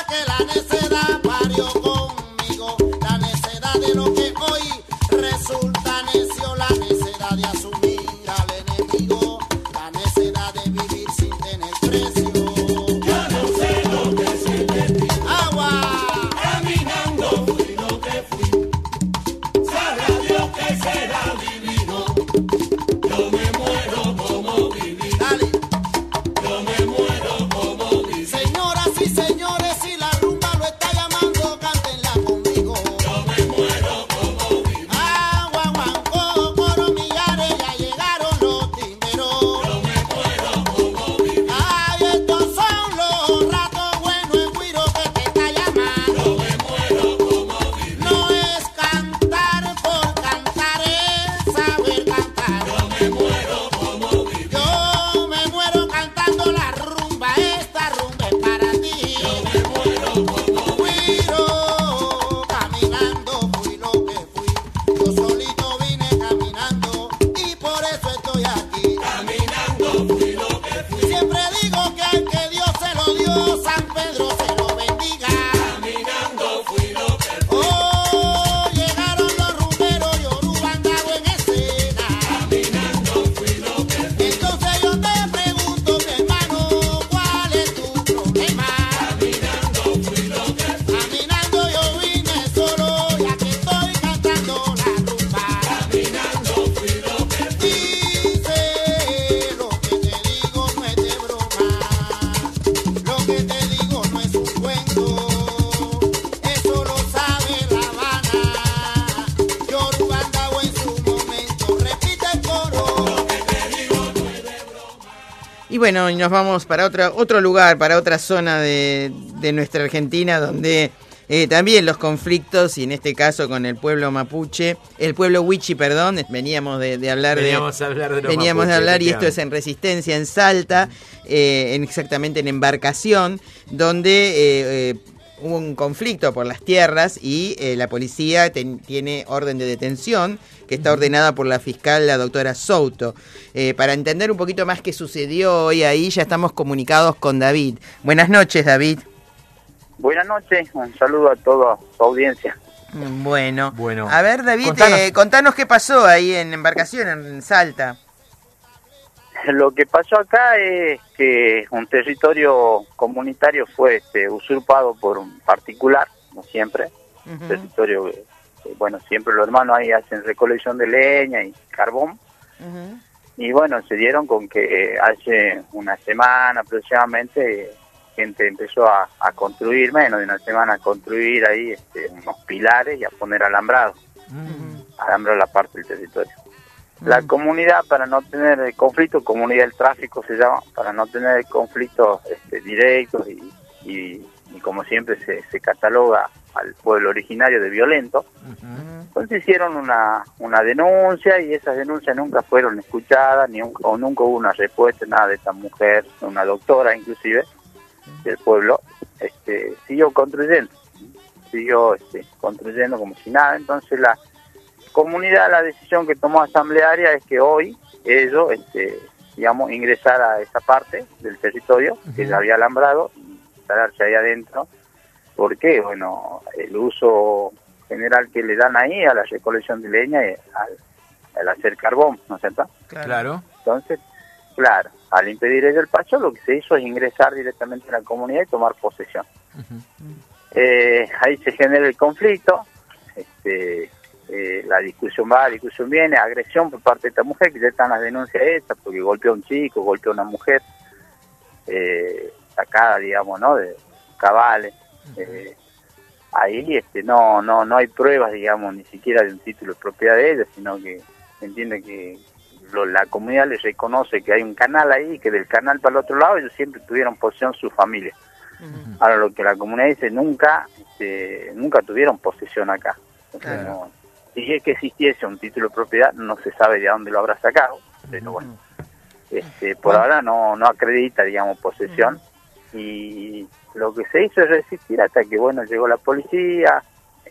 que la necedad parió conmigo, la necedad de lo que hoy resulta necio, la necedad de asumir al enemigo, la necedad de vivir sin tener precio. Yo no sé lo que se metí. Agua. Caminando fui lo que fui. Sabrá Dios que será divino. Yo me muero como viví. Dale. Yo me muero como viví. Señoras y señores, si la rumba lo está llamando, cántenla conmigo. Yo me muero como viví. Agua, guanco, coro, millares, ya llegaron los timberos. Yo me muero como viví. Ay, estos son los ratos buenos, el güiro que te está llamando. Yo me muero como viví. No es cantar por cantar, es saber cantar. Yo me muero como viví. Yo me muero cantando la rumba, esta rumba es para ti. Yo me muero como Güiro, caminando fui lo que fui. Yo solito vine caminando y por eso estoy aquí. caminando fui lo que fui. Siempre digo que al que Dios se lo dio, San Pedro se lo bendiga. Caminando fui lo que fui. Oh, llegaron los rumberos, Yoruba andaba en escena. Caminando fui lo que fui. Entonces yo te pregunto, mi hermano, ¿cuál es tu problema? Caminando fui lo que fui. Caminando yo vine solo, ya que estoy cantando la rumba. Caminando fui lo que fui. Dice, lo que te digo no es de broma, lo que te digo no es un cuento, eso lo sabe La Habana. Yoruba andaba en su momento, repite el coro. Y bueno, y nos vamos para otro lugar, para otra zona de nuestra Argentina, donde también los conflictos, y en este caso con el pueblo mapuche, el pueblo huichi, perdón, veníamos de hablar Veníamos a hablar de los veníamos de mapuches, hablar, y esto es efectivamente. en Resistencia, en Salta, exactamente en Embarcación, donde hubo un conflicto por las tierras y la policía tiene orden de detención que está ordenada por la fiscal, la doctora Souto. Para entender un poquito más qué sucedió hoy ahí, ya estamos comunicados con David. Buenas noches, David. Buenas noches, un saludo a toda su audiencia. Bueno, Bueno, a ver, David, contanos. contanos qué pasó ahí en Embarcación, en Salta. Lo que pasó acá es que un territorio comunitario fue usurpado por un particular, como siempre. Un territorio que, bueno, siempre los hermanos ahí hacen recolección de leña y carbón. Y bueno, se dieron con que hace una semana aproximadamente gente empezó a construir, menos de una semana, a construir ahí unos pilares y a poner alambrado. Alambrado la parte del territorio. La comunidad, para no tener conflictos, comunidad del tráfico se llama, para no tener conflictos directos y como siempre se cataloga al pueblo originario de violento, entonces hicieron una denuncia y esas denuncias nunca fueron escuchadas, nunca hubo una respuesta, nada de esta mujer, una doctora inclusive, del pueblo, siguió construyendo como si nada. Entonces la comunidad, la decisión que tomó asamblearia es que hoy ellos, digamos, ingresar a esa parte del territorio que ya había alambrado, instalarse ahí adentro, porque, bueno, el uso general que le dan ahí a la recolección de leña es al hacer carbón, ¿no es cierto? Claro. Entonces, claro, al impedir ello el paso, lo que se hizo es ingresar directamente a la comunidad y tomar posesión. Ahí se genera el conflicto, la discusión va, la discusión viene, agresión por parte de esta mujer, que ya están las denuncias hechas, porque golpeó a un chico, golpeó a una mujer, sacada, digamos, ¿no?, de cabales. Ahí no hay pruebas, digamos, ni siquiera de un título de propiedad de ella, sino que se entiende que la comunidad les reconoce que hay un canal ahí, que del canal para el otro lado ellos siempre tuvieron posesión su familia. Ahora lo que la comunidad dice, nunca tuvieron posesión acá. Entonces, no, si es que existiese un título de propiedad, no se sabe de dónde lo habrá sacado, pero bueno, por ahora no acredita, digamos, posesión. Y lo que se hizo es resistir hasta que, bueno, llegó la policía,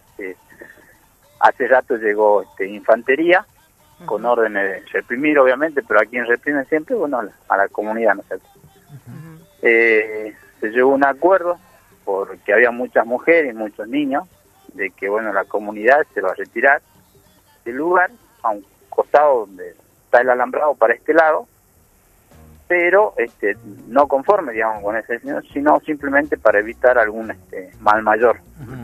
hace rato llegó infantería, con órdenes de reprimir, obviamente, pero a quien reprime siempre, bueno, a la comunidad, ¿no es cierto? Se llegó a un acuerdo porque había muchas mujeres y muchos niños, de que bueno, la comunidad se va a retirar del lugar a un costado donde está el alambrado para este lado, pero no conforme, digamos, con ese señor, sino simplemente para evitar algún mal mayor.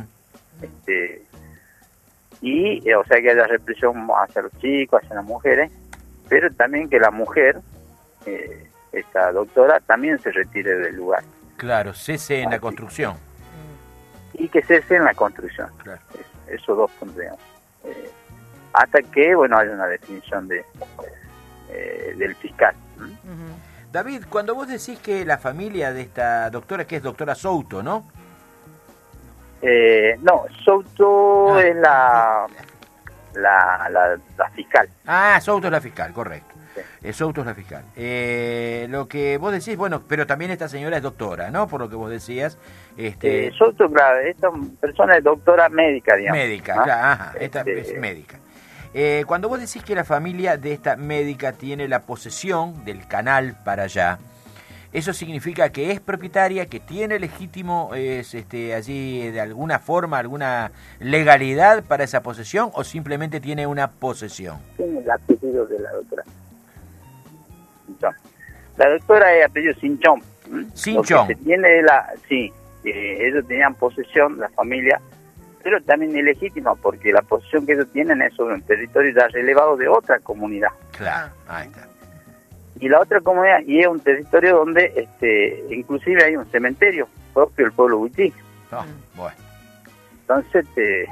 Y o sea, que haya represión hacia los chicos, hacia las mujeres, pero también que la mujer, esta doctora, también se retire del lugar. Claro, cese en la construcción. Y que cese en la construcción. Claro. Esos dos puntos, digamos. Hasta que, bueno, haya una definición del fiscal. David, cuando vos decís que la familia de esta doctora, que es doctora Souto, ¿no? No, Souto es la fiscal. Ah, Souto es la fiscal, correcto. Sí. Souto es la fiscal. Lo que vos decís, bueno, pero también esta señora es doctora, ¿no? Por lo que vos decías. Souto, claro, esta persona es doctora médica, digamos. Médica, claro, ajá, esta es médica. Cuando vos decís que la familia de esta médica tiene la posesión del canal para allá, ¿eso significa que es propietaria, que tiene legítimo allí de alguna forma, alguna legalidad para esa posesión, o simplemente tiene una posesión? Tiene el apellido de la doctora. Sinchón. La doctora es apellido Sinchón. Sinchón. Sí, ellos tenían posesión, la familia, pero también ilegítima, porque la posesión que ellos tienen es sobre un territorio ya relevado de otra comunidad. Claro, ahí está. Y la otra comunidad, y es un territorio donde inclusive hay un cementerio propio del pueblo Huichí. Bueno. Entonces,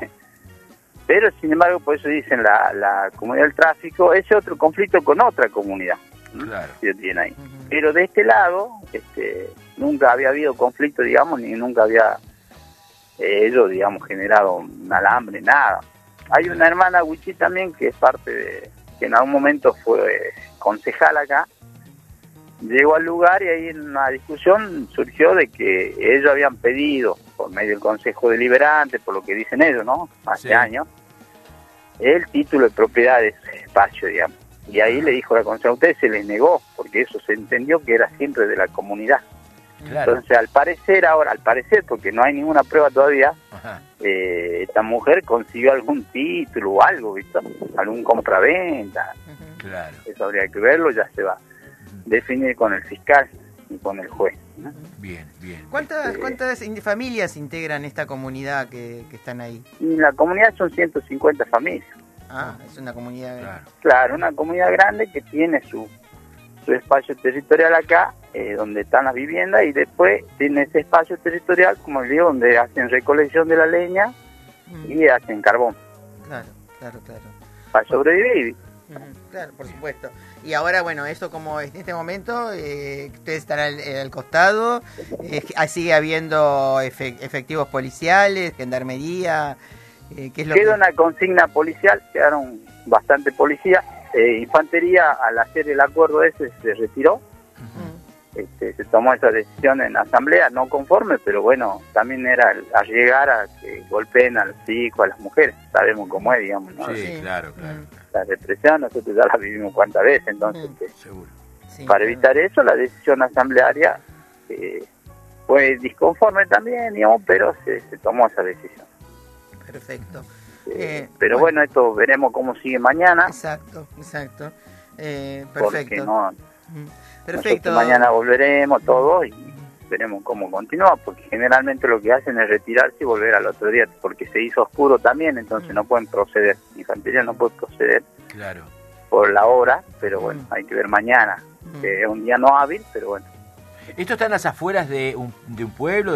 pero sin embargo, por eso dicen la comunidad del tráfico, ese otro conflicto con otra comunidad. Claro. Que tiene ahí. Pero de este lado, nunca había habido conflicto, digamos, ni nunca había ellos, digamos, generado un alambre, nada. Hay una hermana Huichí también que es parte de, que en algún momento fue concejal acá, llegó al lugar y ahí en una discusión surgió de que ellos habían pedido, por medio del Consejo Deliberante, por lo que dicen ellos, ¿no? Hace años, el título de propiedad de ese espacio, digamos. Y ahí le dijo la concejal, a ustedes se les negó, porque eso se entendió que era siempre de la comunidad. Claro. Entonces, al parecer, porque no hay ninguna prueba todavía, esta mujer consiguió algún título o algo, ¿viste? Algún compraventa. Claro. Eso habría que verlo, ya se va a definir con el fiscal y con el juez, ¿no? Bien. ¿Cuántas familias integran esta comunidad que están ahí? Y la comunidad son 150 familias. Ah, es una comunidad grande. Claro, una comunidad grande que tiene su espacio territorial acá, donde están las viviendas, y después tiene ese espacio territorial, como les digo, donde hacen recolección de la leña y hacen carbón. Claro. Para sobrevivir. Claro, por supuesto. Y ahora, bueno, esto como en este momento, ustedes están al costado, sigue habiendo efectivos policiales, gendarmería, ¿qué es lo Queda una consigna policial, quedaron bastante policías. Infantería, al hacer el acuerdo ese, se retiró. Se tomó esa decisión en asamblea, no conforme, pero bueno, también era llegar a que golpeen a los chicos, a las mujeres. Sabemos cómo es, digamos, ¿no? Sí, claro. La represión nosotros ya la vivimos cuántas veces, entonces seguro. Para evitar eso, la decisión asamblearia fue disconforme también, digamos, pero se tomó esa decisión. Perfecto. Pero bueno, esto veremos cómo sigue mañana. Exacto. Perfecto. Porque no, perfecto. Mañana volveremos todos y veremos cómo continúa, porque generalmente lo que hacen es retirarse y volver al otro día, porque se hizo oscuro también, entonces no pueden proceder. Infantería no puede proceder por la hora, pero bueno, hay que ver mañana, que es un día no hábil, pero bueno. ¿Esto está en las afueras de un pueblo,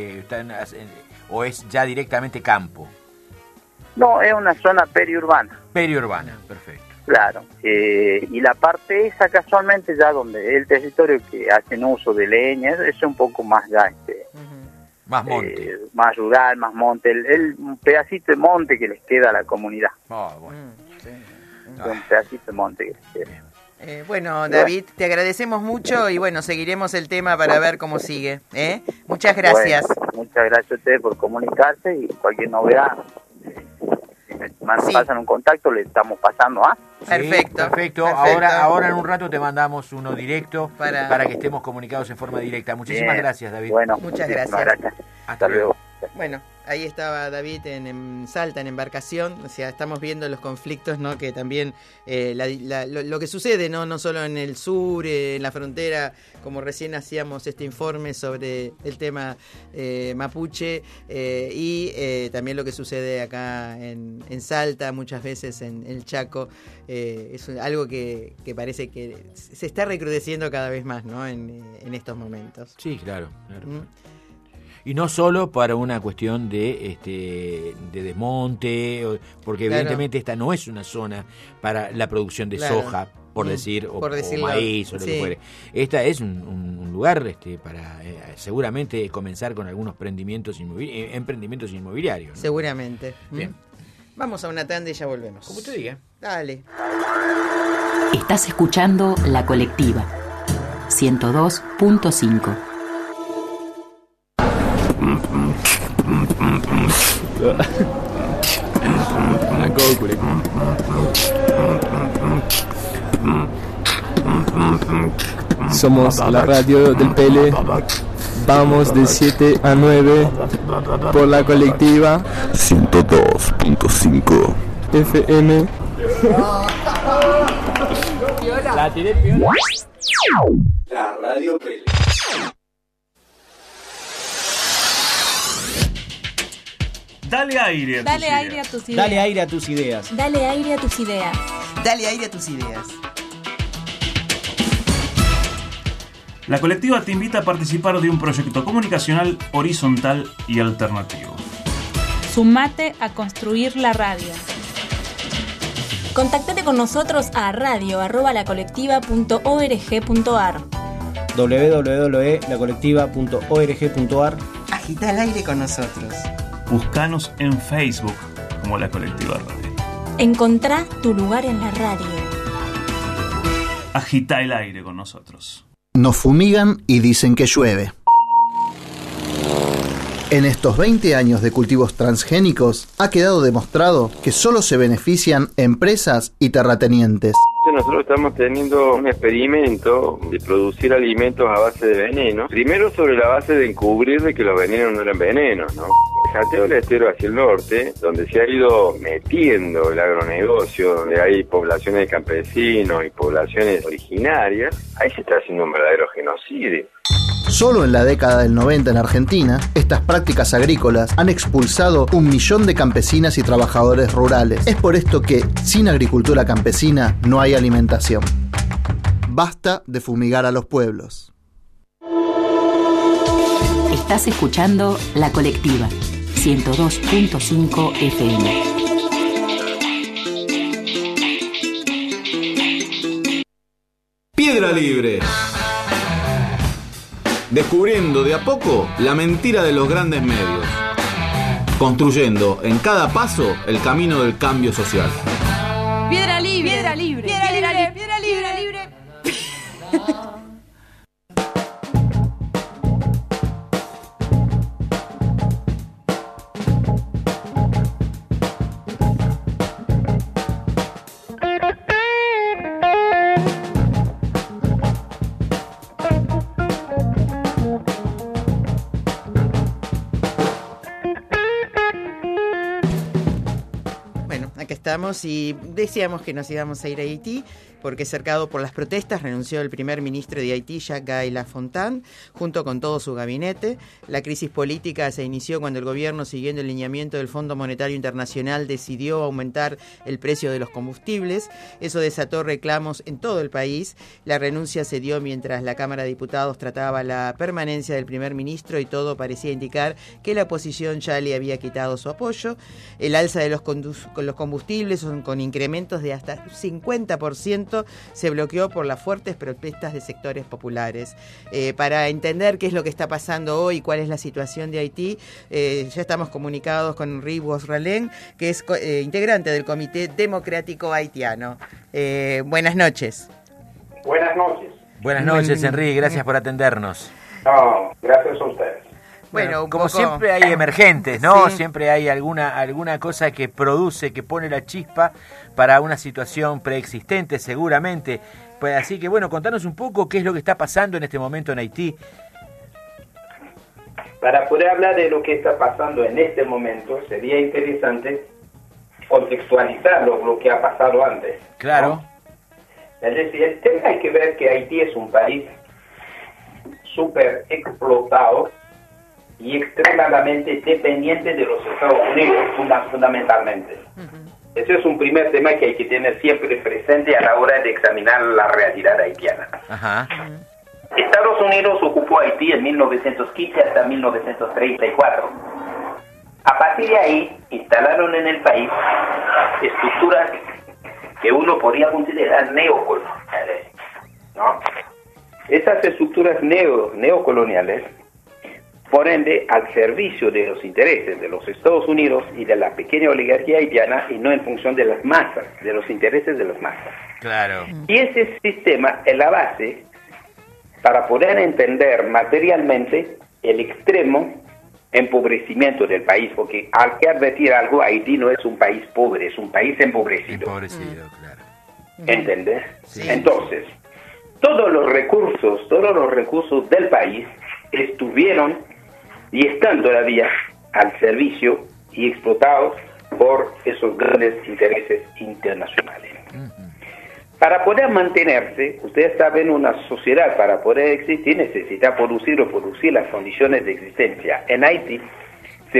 o es ya directamente campo? No, es una zona periurbana. Periurbana, perfecto. Claro, y la parte esa casualmente ya donde el territorio que hacen uso de leña, es un poco más ya más monte, más rural, más monte, un pedacito de monte que les queda a la comunidad. Un pedacito de monte que les queda. Bueno, David, te agradecemos mucho y bueno, seguiremos el tema para ver cómo sigue. Muchas gracias. Bueno, muchas gracias a ustedes por comunicarse y cualquier novedad. Pasan un contacto, le estamos pasando, Perfecto. Ahora en un rato te mandamos uno directo para que estemos comunicados en forma directa. Muchísimas gracias, David. Bueno, muchas gracias. Hasta luego. Bueno, ahí estaba David en Salta, en embarcación. O sea, estamos viendo los conflictos, ¿no? Que también lo que sucede, no solo en el sur, en la frontera, como recién hacíamos este informe sobre el tema mapuche, y también lo que sucede acá en Salta, muchas veces en el Chaco. Es algo que parece que se está recrudeciendo cada vez más, ¿no? En estos momentos. Sí, claro. Y no solo para una cuestión de desmonte, porque evidentemente esta no es una zona para la producción de soja, por decir, o maíz, o lo que fuere. Esta es un lugar para seguramente comenzar con algunos emprendimientos inmobiliarios, ¿no? Seguramente. Bien. Vamos a una tanda y ya volvemos. Como usted diga. Dale. Estás escuchando La Colectiva 102.5. Somos la radio del Pele. Vamos de 7 a 9 por La Colectiva 102.5 FM. La tiré piola. La radio Pele. Dale aire a tus Dale aire a tus ideas. Dale aire a tus ideas. Dale aire a tus ideas. Dale aire a tus ideas. La Colectiva te invita a participar de un proyecto comunicacional horizontal y alternativo. Sumate a construir la radio. Contactate con nosotros a radio@lacolectiva.org.ar. www.lacolectiva.org.ar. Agita el aire con nosotros. Búscanos en Facebook como La Colectiva Radio. Encontrá tu lugar en la radio. Agita el aire con nosotros. Nos fumigan y dicen que llueve. En estos 20 años de cultivos transgénicos ha quedado demostrado que solo se benefician empresas y terratenientes. Nosotros estamos teniendo un experimento de producir alimentos a base de veneno. Primero sobre la base de encubrir de que los venenos no eran venenos, ¿no? El Jateo del Estero hacia el norte, donde se ha ido metiendo el agronegocio, donde hay poblaciones de campesinos y poblaciones originarias, ahí se está haciendo un verdadero genocidio. Solo en la década del 90 en Argentina, estas prácticas agrícolas han expulsado 1 millón de campesinas y trabajadores rurales. Es por esto que, sin agricultura campesina, no hay alimentación. Basta de fumigar a los pueblos. Estás escuchando La Colectiva 102.5 FM. Piedra Libre. Descubriendo de a poco la mentira de los grandes medios. Construyendo en cada paso el camino del cambio social. Piedra libre. Piedra libre. Piedra libre. Piedra libre. Estamos y decíamos que nos íbamos a ir a Haití porque, cercado por las protestas, renunció el primer ministro de Haití, Jacques Guy Lafontaine, junto con todo su gabinete. La crisis política se inició cuando el gobierno, siguiendo el lineamiento del Fondo Monetario Internacional, decidió aumentar el precio de los combustibles. Eso desató reclamos en todo el país. La renuncia se dio mientras la Cámara de Diputados trataba la permanencia del primer ministro y todo parecía indicar que la oposición ya le había quitado su apoyo. El alza de los combustibles, con incrementos de hasta 50%, se bloqueó por las fuertes protestas de sectores populares. Para entender qué es lo que está pasando hoy, cuál es la situación de Haití, ya estamos comunicados con Henri Boisralen, que es integrante del Comité Democrático Haitiano. Buenas noches. Buenas noches. Buenas noches, Henri, gracias por atendernos. No, gracias a ustedes. Bueno, como siempre hay emergentes, ¿no? Sí. Siempre hay alguna cosa que produce, que pone la chispa para una situación preexistente, seguramente. Pues así que, bueno, contanos un poco qué es lo que está pasando en este momento en Haití. para poder hablar de lo que está pasando en este momento, sería interesante contextualizar lo que ha pasado antes. Claro. ¿No? Es decir, el tema hay que ver que Haití es un país súper explotado y extremadamente dependiente de los Estados Unidos, fundamentalmente. Ese es un primer tema que hay que tener siempre presente a la hora de examinar la realidad haitiana. Ajá. Estados Unidos ocupó Haití en 1915 hasta 1934. A partir de ahí, instalaron en el país estructuras que uno podría considerar neocoloniales, ¿no? Esas estructuras neocoloniales, por ende, al servicio de los intereses de los Estados Unidos y de la pequeña oligarquía haitiana, y no en función de las masas, de los intereses de las masas. Claro. Y ese sistema es la base para poder entender materialmente el extremo empobrecimiento del país, porque hay que advertir algo, Haití no es un país pobre, es un país empobrecido. Empobrecido, claro. ¿Entendés? Sí. Entonces, todos los recursos del país estuvieron y están todavía al servicio y explotados por esos grandes intereses internacionales. Para poder mantenerse, ustedes saben, una sociedad para poder existir necesita producir las condiciones de existencia. En Haití se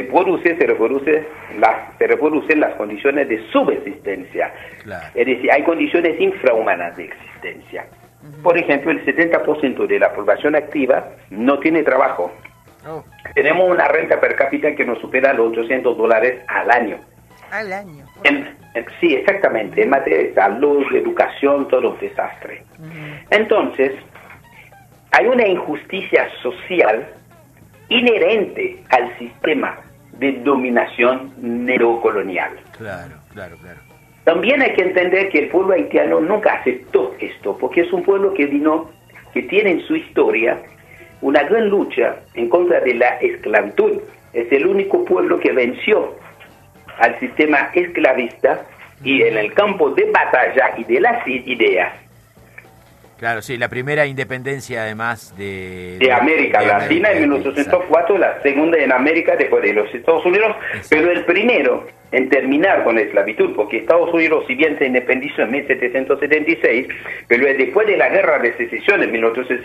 reproducen las condiciones de subsistencia. Claro. Es decir, hay condiciones infrahumanas de existencia. Por ejemplo, el 70% de la población activa no tiene trabajo. Tenemos una renta per cápita que nos supera los $800 al año. Al año. Sí, exactamente. En materia de salud, de educación, todo un desastre. Entonces, hay una injusticia social inherente al sistema de dominación neocolonial. Claro, claro, claro. También hay que entender que el pueblo haitiano nunca aceptó esto, porque es un pueblo que tiene en su historia una gran lucha en contra de la esclavitud. Es el único pueblo que venció al sistema esclavista y en el campo de batalla y de las ideas. Claro, sí, la primera independencia además de América Latina en 1804, la segunda en América después de los Estados Unidos, pero el primero en terminar con la esclavitud, porque Estados Unidos, si bien se independizó en 1776, pero es después de la guerra de secesión en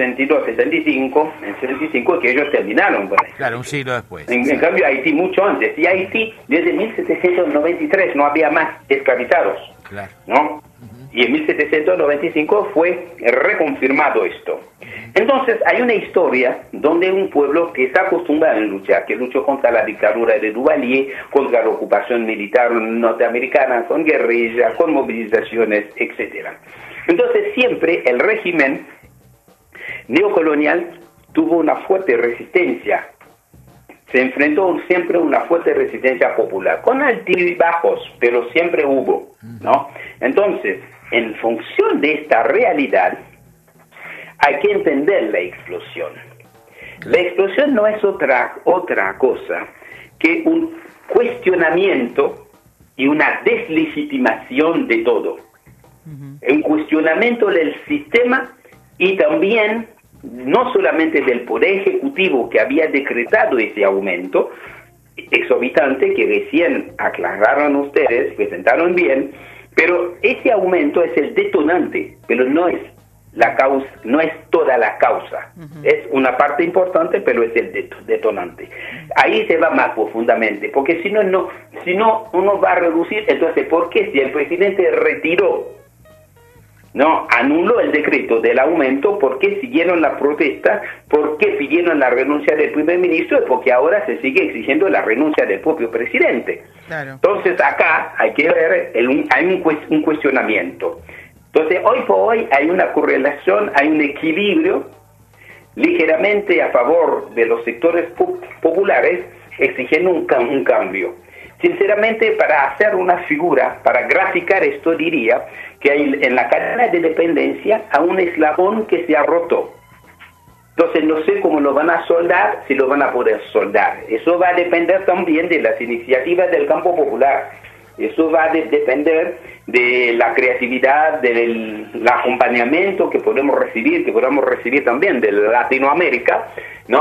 1862-65, que ellos terminaron con eso. Claro, un siglo después. En cambio, Haití mucho antes, y Haití desde 1793 no había más esclavizados, claro, ¿no? Y en 1795 fue reconfirmado esto. Entonces hay una historia donde un pueblo que está acostumbrado a luchar, que luchó contra la dictadura de Duvalier, contra la ocupación militar norteamericana, con guerrillas, con movilizaciones, etc. Entonces siempre el régimen neocolonial tuvo una fuerte resistencia. Se enfrentó siempre a una fuerte resistencia popular, con altibajos, pero siempre hubo, ¿no? Entonces, en función de esta realidad, hay que entender la explosión. La explosión no es otra cosa que un cuestionamiento y una deslegitimación de todo. Un cuestionamiento del sistema y también no solamente del Poder Ejecutivo que había decretado ese aumento exorbitante que recién aclararon ustedes, presentaron bien, pero ese aumento es el detonante, pero no es la causa, no es toda la causa. Es una parte importante, pero es el detonante. Ahí se va más profundamente, porque si no uno va a reducir. Entonces, ¿por qué si el presidente anuló el decreto del aumento? ¿Por qué siguieron la protesta? ¿Por qué pidieron la renuncia del primer ministro? Porque ahora se sigue exigiendo la renuncia del propio presidente. Claro. Entonces acá hay que ver, hay un cuestionamiento. Entonces hoy por hoy hay una correlación, hay un equilibrio ligeramente a favor de los sectores populares exigiendo un cambio. Sinceramente, para hacer una figura, para graficar esto, diría que hay en la cadena de dependencia a un eslabón que se ha roto. Entonces no sé cómo lo van a soldar, si lo van a poder soldar. Eso va a depender también de las iniciativas del campo popular. Eso va a depender de la creatividad, del acompañamiento que podamos recibir también de Latinoamérica, ¿no?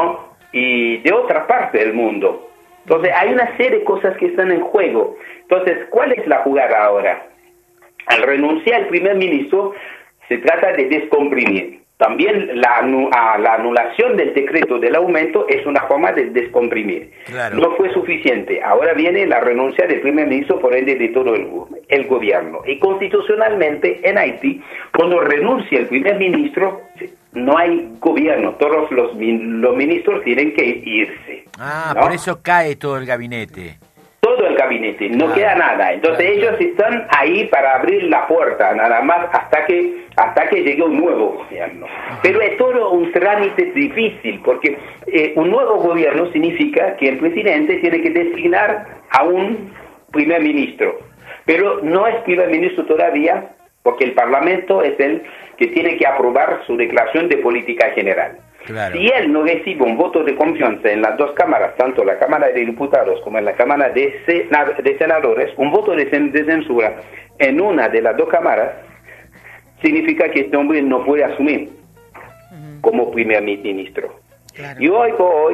y de otra parte del mundo. Entonces hay una serie de cosas que están en juego. Entonces, ¿cuál es la jugada ahora? Al renunciar el primer ministro, se trata de descomprimir. También la anulación del decreto del aumento es una forma de descomprimir. Claro. No fue suficiente. Ahora viene la renuncia del primer ministro, por ende de todo el gobierno. Y constitucionalmente en Haití, cuando renuncia el primer ministro, no hay gobierno. Todos los ministros tienen que irse. ¿no? Por eso cae todo el gabinete. Todo el gabinete, no queda nada. Entonces ellos están ahí para abrir la puerta, nada más hasta que llegue un nuevo gobierno. Pero es todo un trámite difícil, porque un nuevo gobierno significa que el presidente tiene que designar a un primer ministro. Pero no es primer ministro todavía, porque el Parlamento es el que tiene que aprobar su declaración de política general. Claro. Si él no recibe un voto de confianza en las dos cámaras, tanto la Cámara de Diputados como en la Cámara de Senadores, un voto de censura en una de las dos cámaras, significa que este hombre no puede asumir como primer ministro. Claro. Y hoy por hoy,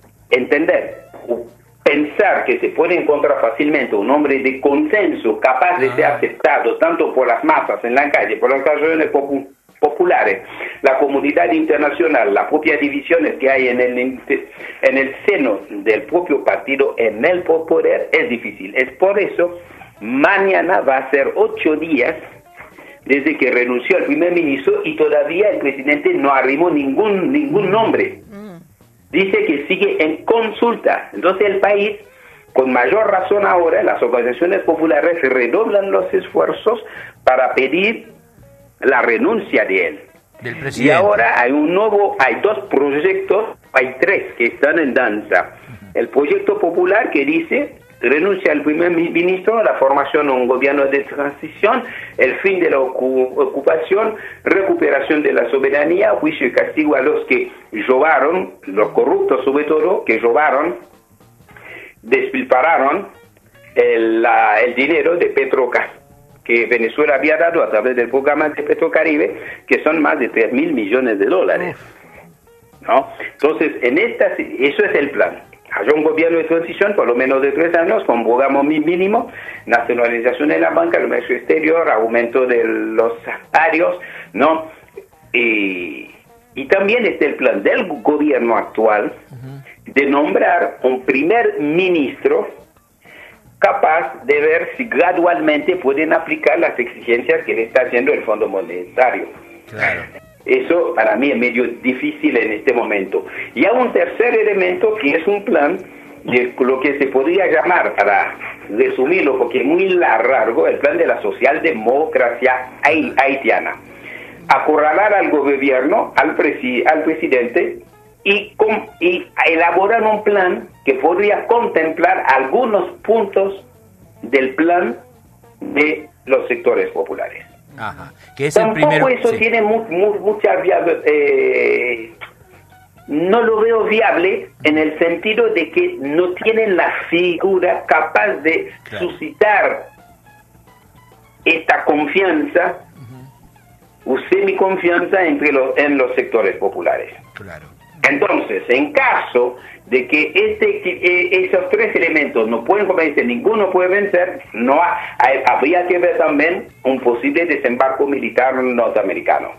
pensar que se puede encontrar fácilmente un hombre de consenso capaz de ser aceptado tanto por las masas en la calle, por las organizaciones populares, la comunidad internacional, las propias divisiones que hay en el seno del propio partido, en el poder, es difícil. Es por eso, mañana va a ser 8 días desde que renunció el primer ministro y todavía el presidente no arrimó ningún nombre. Dice que sigue en consulta. Entonces el país, con mayor razón ahora, las organizaciones populares redoblan los esfuerzos para pedir la renuncia de él. Del presidente. Y ahora hay dos proyectos, hay 3 que están en danza. El proyecto popular que dice renuncia al primer ministro, la formación de un gobierno de transición, el fin de la ocupación, recuperación de la soberanía, juicio y castigo a los que robaron, los corruptos sobre todo, que robaron, despilfarraron el dinero de Petrocas, que Venezuela había dado a través del programa de Petrocaribe, que son más de 3.000 millones de dólares. ¿No? Entonces, eso es el plan. Haya un gobierno de transición, por lo menos de 3 años, con programa mínimo, nacionalización de la banca, el comercio exterior, aumento de los salarios, ¿no? Y también está el plan del gobierno actual de nombrar un primer ministro capaz de ver si gradualmente pueden aplicar las exigencias que le está haciendo el Fondo Monetario. Claro. Eso para mí es medio difícil en este momento. Y hay un tercer elemento que es un plan de lo que se podría llamar, para resumirlo porque es muy largo, el plan de la socialdemocracia haitiana. Acorralar al gobierno, al presidente, y elaborar un plan que podría contemplar algunos puntos del plan de los sectores populares. Ajá. Que es Tampoco el primero, eso tiene mucha no lo veo viable en el sentido de que no tienen la figura capaz de suscitar esta confianza o semiconfianza en los sectores populares. Claro. Entonces, en caso de que esos 3 elementos no pueden convencer, ninguno puede vencer, habría que ver también un posible desembarco militar norteamericano.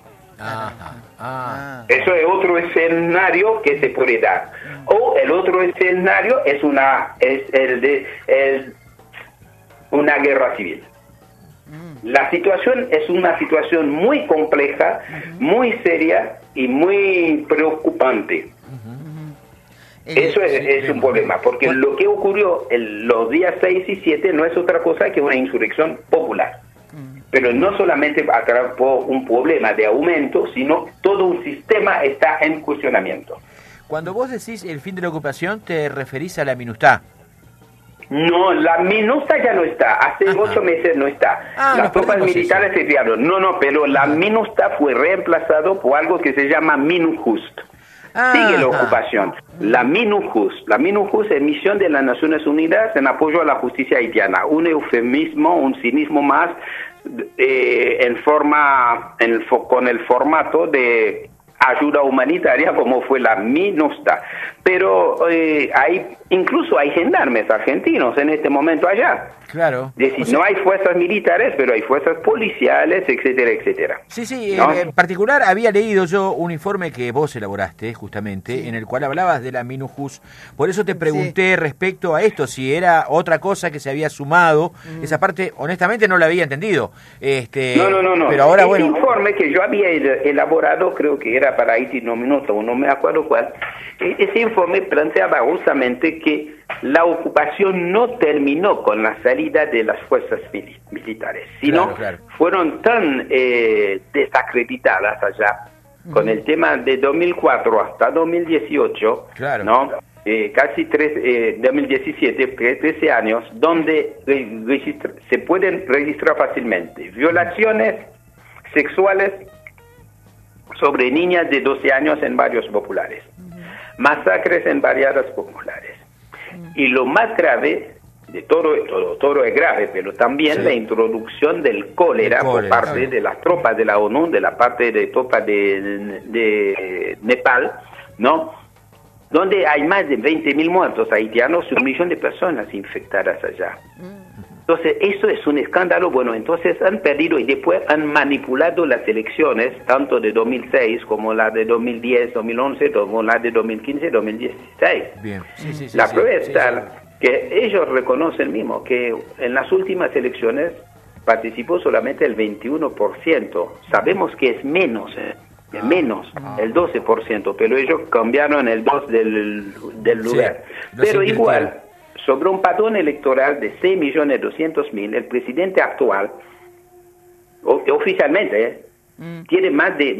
Eso es otro escenario que se puede dar. O el otro escenario es una guerra civil. La situación es una situación muy compleja, muy seria y muy preocupante. Eso es un problema, porque lo que ocurrió los días 6 y 7 no es otra cosa que una insurrección popular. Pero no solamente por un problema de aumento, sino todo un sistema está en cuestionamiento. Cuando vos decís el fin de la ocupación, te referís a la MINUSTAH. No, la MINUSTAH ya no está, hace 8 meses no está. Las tropas militares se crearon. No, pero la MINUSTAH fue reemplazado por algo que se llama MINUJUST. Sigue la ocupación. La MINUJUST es Misión de las Naciones Unidas en apoyo a la justicia haitiana. Un eufemismo, un cinismo más con el formato de ayuda humanitaria como fue la MINUSTA. Pero incluso hay gendarmes argentinos en este momento allá. Claro. Es decir, no hay fuerzas militares, pero hay fuerzas policiales, etcétera, etcétera. Sí, ¿no? En particular había leído yo un informe que vos elaboraste, justamente, en el cual hablabas de la MINUJUS. Por eso te pregunté respecto a esto, si era otra cosa que se había sumado. Esa parte, honestamente, no la había entendido. No. Pero ahora, Ese informe que yo había elaborado, creo que era para Haití, no me acuerdo cuál. Ese informe planteaba justamente que la ocupación no terminó con la salida de las fuerzas militares, sino fueron tan desacreditadas allá con el tema de 2004 hasta 2018, ¿no? Casi 2017, 13 años, donde se pueden registrar fácilmente violaciones sexuales sobre niñas de 12 años en barrios populares, masacres en barriadas populares. Y lo más grave de todo es grave, pero también la introducción del cólera por parte de las tropas de la ONU, de la parte de tropas de Nepal, ¿no? Donde hay más de 20.000 muertos haitianos y 1 millón de personas infectadas allá. Entonces, eso es un escándalo. Bueno, entonces han perdido y después han manipulado las elecciones, tanto de 2006 como la de 2010, 2011, como la de 2015, 2016. Bien. La prueba es tal que ellos reconocen mismo que en las últimas elecciones participó solamente el 21%. Sabemos que es menos, el 12%, pero ellos cambiaron el 2 del lugar. Pero igual, sobre un padrón electoral de 6.200.000, el presidente actual, oficialmente, tiene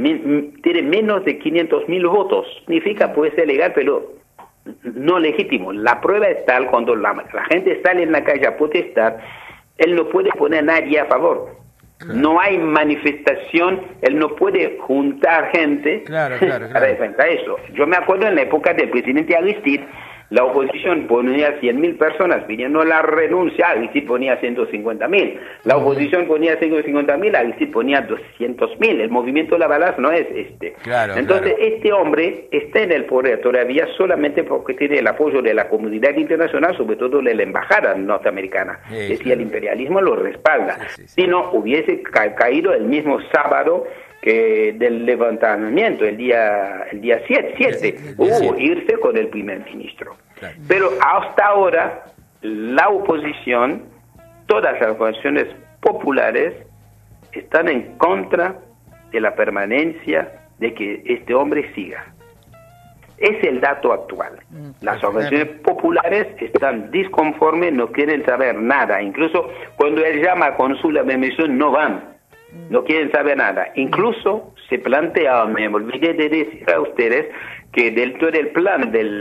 menos de 500.000 votos. Significa puede ser legal, pero no legítimo. La prueba es tal, cuando la gente sale en la calle a protestar, él no puede poner a nadie a favor. No hay manifestación, él no puede juntar gente para defender eso. Yo me acuerdo en la época del presidente Aristide, la oposición ponía 100.000 personas pidiendo la renuncia, Aristide ponía 150.000. La oposición ponía 150.000, Aristide ponía 200.000. El movimiento La Balas no es este. Entonces, este hombre está en el poder todavía solamente porque tiene el apoyo de la comunidad internacional, sobre todo de la embajada norteamericana. Es decir, el imperialismo lo respalda. Si no, hubiese caído el mismo sábado que del levantamiento, el día 7, hubo irse con el primer ministro. Pero hasta ahora, la oposición, todas las organizaciones populares, están en contra de la permanencia de que este hombre siga. Es el dato actual. Las organizaciones populares están disconformes, no quieren saber nada. Incluso cuando él llama a consulta de emisión, no van. No quieren saber nada. Incluso se plantea, me olvidé de decir a ustedes, que dentro del plan de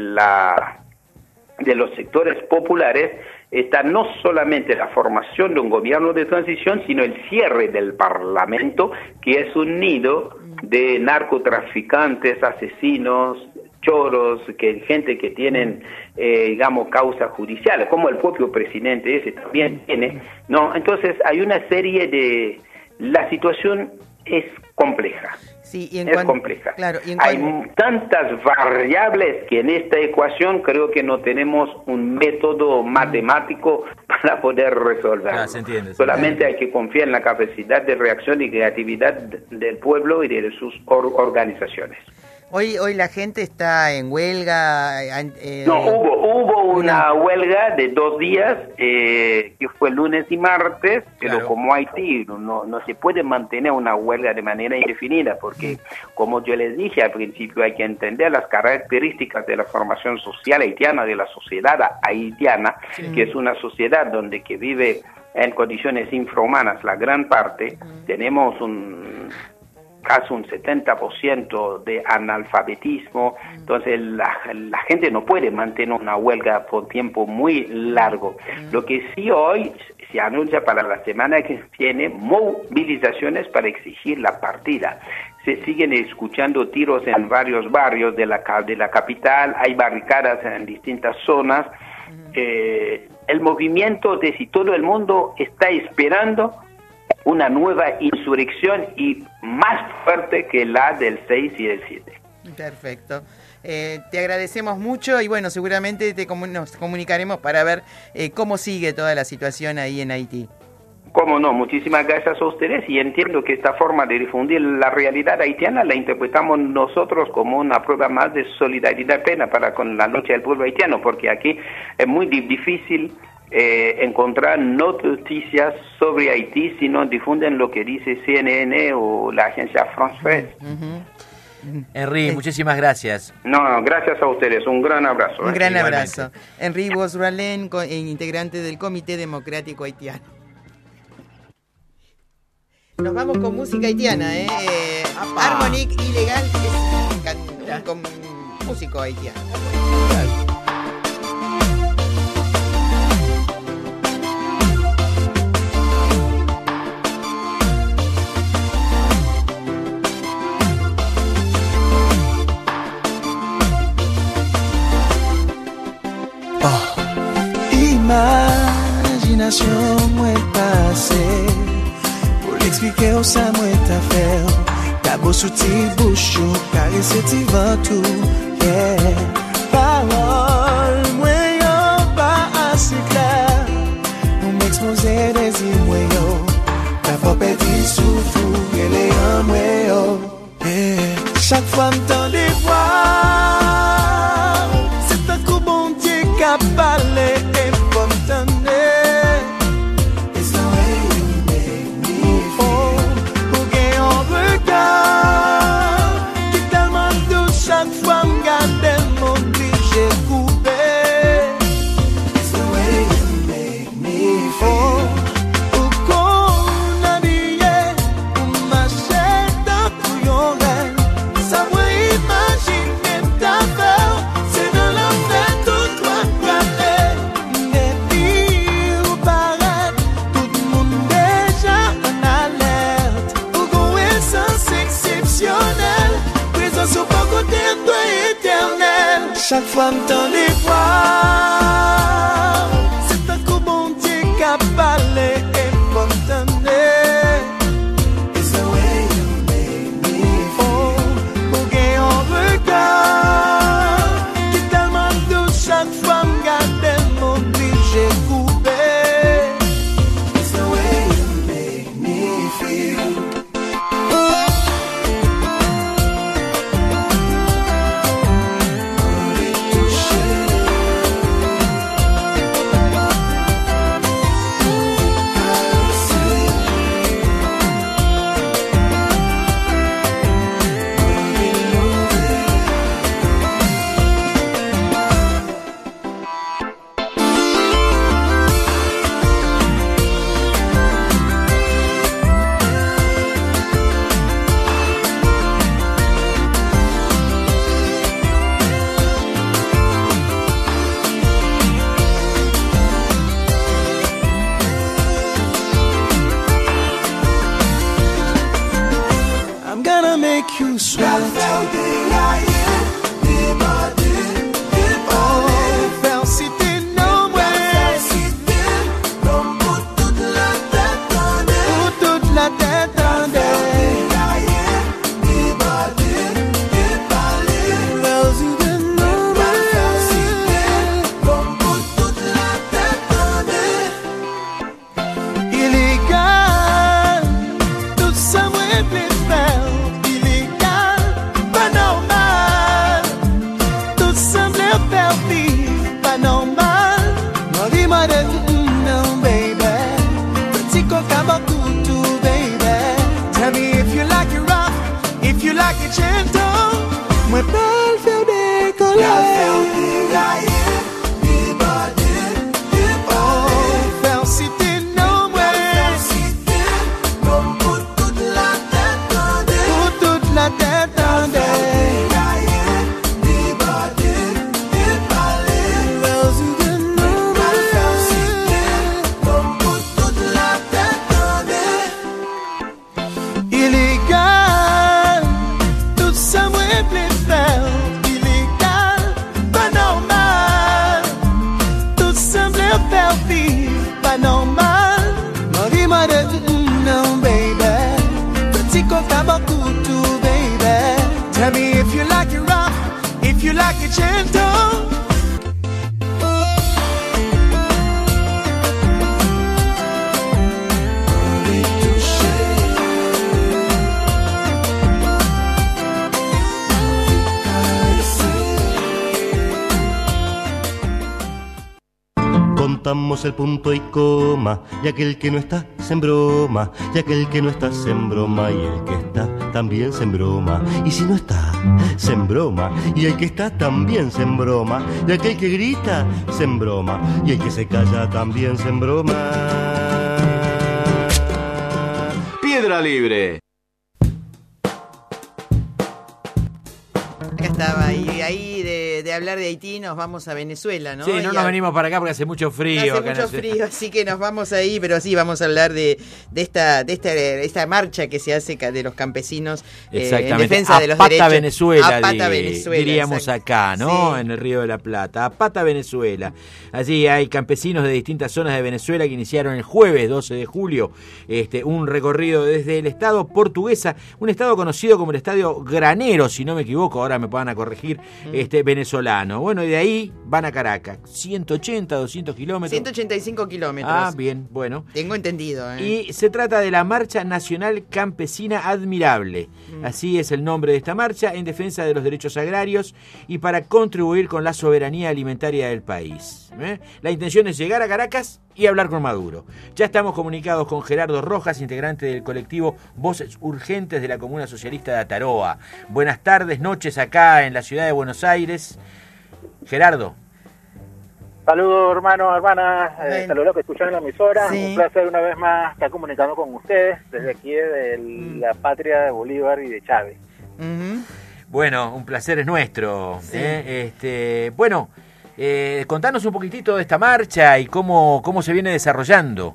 los sectores populares está no solamente la formación de un gobierno de transición, sino el cierre del Parlamento, que es un nido de narcotraficantes, asesinos, choros, gente que tienen, causas judiciales, como el propio presidente ese también tiene, ¿no? Entonces hay una serie de... La situación es compleja. Compleja. Hay tantas variables que en esta ecuación creo que no tenemos un método matemático para poder resolverlo. Solamente hay que confiar en la capacidad de reacción y creatividad del pueblo y de sus organizaciones. Hoy la gente está en huelga. No, hubo una huelga de 2 días, que fue lunes y martes, pero como Haití no se puede mantener una huelga de manera indefinida, porque como yo les dije al principio, hay que entender las características de la formación social haitiana, de la sociedad haitiana, que es una sociedad donde que vive en condiciones infrahumanas la gran parte. Tenemos casi un 70% de analfabetismo, entonces la gente no puede mantener una huelga por tiempo muy largo. Lo que sí hoy se anuncia para la semana que viene, movilizaciones para exigir la partida. Se siguen escuchando tiros en varios barrios de la capital, hay barricadas en distintas zonas. El movimiento de si todo el mundo está esperando una nueva insurrección y más fuerte que la del 6 y el 7. Perfecto. Te agradecemos mucho y bueno, seguramente nos comunicaremos para ver cómo sigue toda la situación ahí en Haití. Cómo no, muchísimas gracias a ustedes y entiendo que esta forma de difundir la realidad haitiana la interpretamos nosotros como una prueba más de solidaridad plena para con la lucha del pueblo haitiano, porque aquí es muy difícil encontrar noticias sobre Haití si no difunden lo que dice CNN o la agencia France Press. Henry, muchísimas gracias. No, gracias a ustedes, un gran abrazo. Un gran abrazo. Henry Bosralen, integrante del Comité Democrático Haitiano. Nos vamos con música haitiana, Harmonic Ilegal es un músico haitiano. Imagination mwen pase pou l'explike ou sa mwen ta fer. Kabo sou ti bouchou, karese ti vantou, yeah. Parol mwen yo pa ase kler pou m'expose desi mwen yo. Ta fò pedi soufou, gele yon mwen yo, yeah. Chak fwa m'tande vwa, se ta kou bon Dieu ka pale. Chaque fois m'tende voir, c'est un coup bon Dieu qu'a parlé et pas m'tende. It's the way you make me feel. Pour gagner un regard qui tellement doux, chaque fois m'garde m'oblige couper. It's the way you make me feel. Normal, non, baby, petit coca like a gentle. Contamos el punto y coma, y aquel que no está se embroma, y aquel que no está se embroma, y el que está también se embroma, y si no está, se embroma, y el que está también se embroma, y aquel que grita se embroma, y el que se calla también se embroma. Piedra Libre. Acá estaba, y ahí de hablar de Haití nos vamos a Venezuela, ¿no? Sí, no nos venimos para acá porque hace mucho frío. Hace mucho frío, así que nos vamos ahí, pero sí, vamos a hablar de esta marcha que se hace de los campesinos en defensa de los derechos. Venezuela, a pata Venezuela, diríamos exacto. acá, ¿no? Sí. En el Río de la Plata, a pata Venezuela. Allí hay campesinos de distintas zonas de Venezuela que iniciaron el jueves 12 de julio un recorrido desde el estado Portuguesa, un estado conocido como el Estadio Granero, si no me equivoco, ahora me van a corregir, venezolano. Bueno, y de ahí van a Caracas, 180, 200 kilómetros. 185 kilómetros. Ah, bien, bueno. Tengo entendido. Y se trata de la Marcha Nacional Campesina Admirable. Así es el nombre de esta marcha, en defensa de los derechos agrarios y para contribuir con la soberanía alimentaria del país. La intención es llegar a Caracas y hablar con Maduro. Ya estamos comunicados con Gerardo Rojas, integrante del colectivo Voces Urgentes de la Comuna Socialista de Ataroa. Buenas tardes, noches acá en la ciudad de Buenos Aires. Gerardo. Saludos hermanos, hermanas, saludos que escuchan en la emisora. Sí. Un placer una vez más estar comunicando con ustedes desde aquí de la patria de Bolívar y de Chávez. Bueno, un placer es nuestro. Sí. Contanos un poquitito de esta marcha y cómo se viene desarrollando.